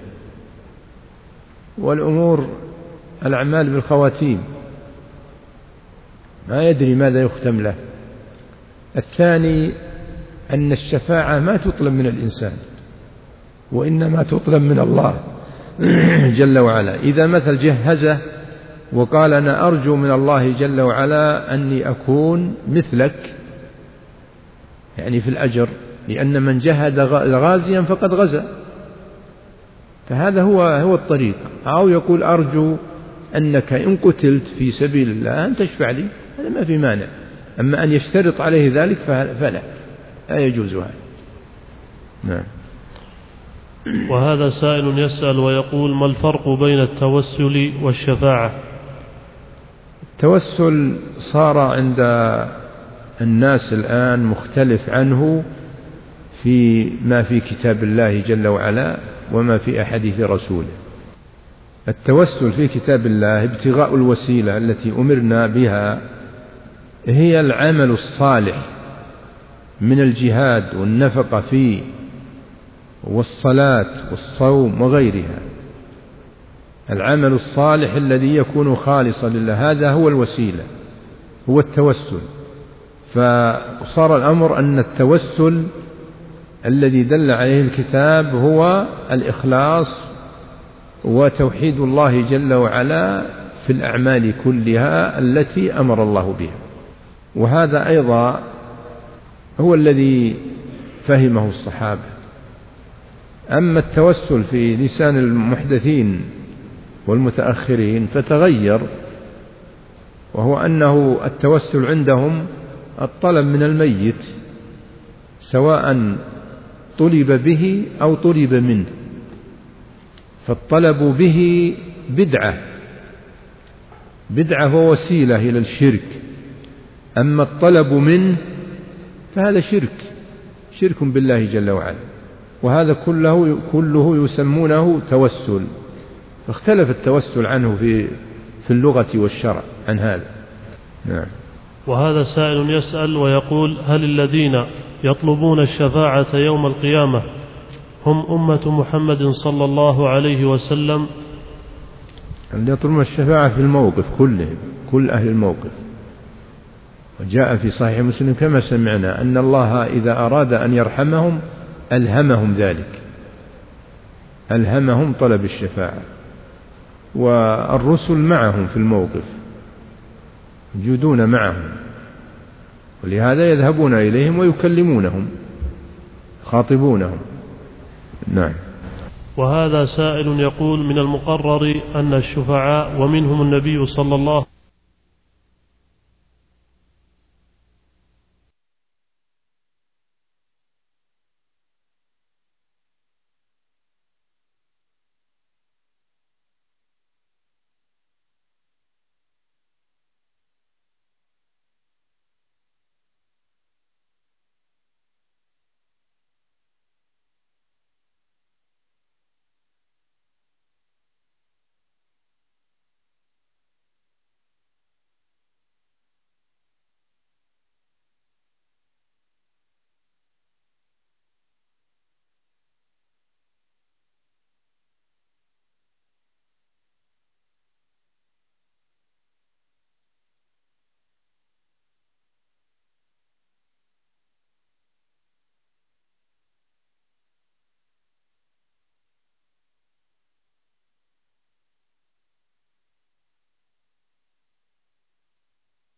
والأمور الأعمال بالخواتيم، ما يدري ماذا يختم له. الثاني أن الشفاعة ما تطلب من الإنسان، وإنما تطلب من الله جل وعلا. إذا مثل جهزه وقال أنا أرجو من الله جل وعلا أني أكون مثلك، يعني في الأجر، لأن من جهد غازيا فقد غزا، فهذا هو الطريق. أو يقول أرجو أنك إن قتلت في سبيل الله أن تشفع لي، هذا ما في مانع. أما أن يشترط عليه ذلك فلا، لا يجوز هذا. نعم. وهذا سائل يسأل ويقول: ما الفرق بين التوسل والشفاعة؟ التوسل صار عند الناس الآن مختلف عنه في ما في كتاب الله جل وعلا وما في أحاديث رسوله. التوسل في كتاب الله ابتغاء الوسيلة التي أمرنا بها، هي العمل الصالح من الجهاد والنفقة فيه والصلاة والصوم وغيرها. العمل الصالح الذي يكون خالصا لله، هذا هو الوسيلة، هو التوسل. فصار الأمر أن التوسل الذي دل عليه الكتاب هو الإخلاص وتوحيد الله جل وعلا في الأعمال كلها التي أمر الله بها. وهذا أيضا هو الذي فهمه الصحابة. أما التوسل في لسان المحدثين والمتأخرين فتغير، وهو أنه التوسل عندهم الطلب من الميت، سواء طلب به أو طلب منه. فالطلب به بدعة ووسيلة إلى الشرك، أما الطلب منه فهذا شرك بالله جل وعلا، وهذا كله يسمونه توسل. فاختلف التوسل عنه في اللغة والشرع عن هذا. نعم. وهذا سائل يسأل ويقول: هل الذين يطلبون الشفاعة يوم القيامة هم أمة محمد صلى الله عليه وسلم؟ اللي يطلبون الشفاعة في الموقف كلهم، كل أهل الموقف. وجاء في صحيح مسلم كما سمعنا أن الله إذا أراد أن يرحمهم ألهمهم ذلك، ألهمهم طلب الشفاعة. والرسل معهم في الموقف، يوجدون معهم، ولهذا يذهبون إليهم ويكلمونهم، خاطبونهم. نعم. وهذا سائل يقول: من المقرر أن الشفعاء ومنهم النبي صلى الله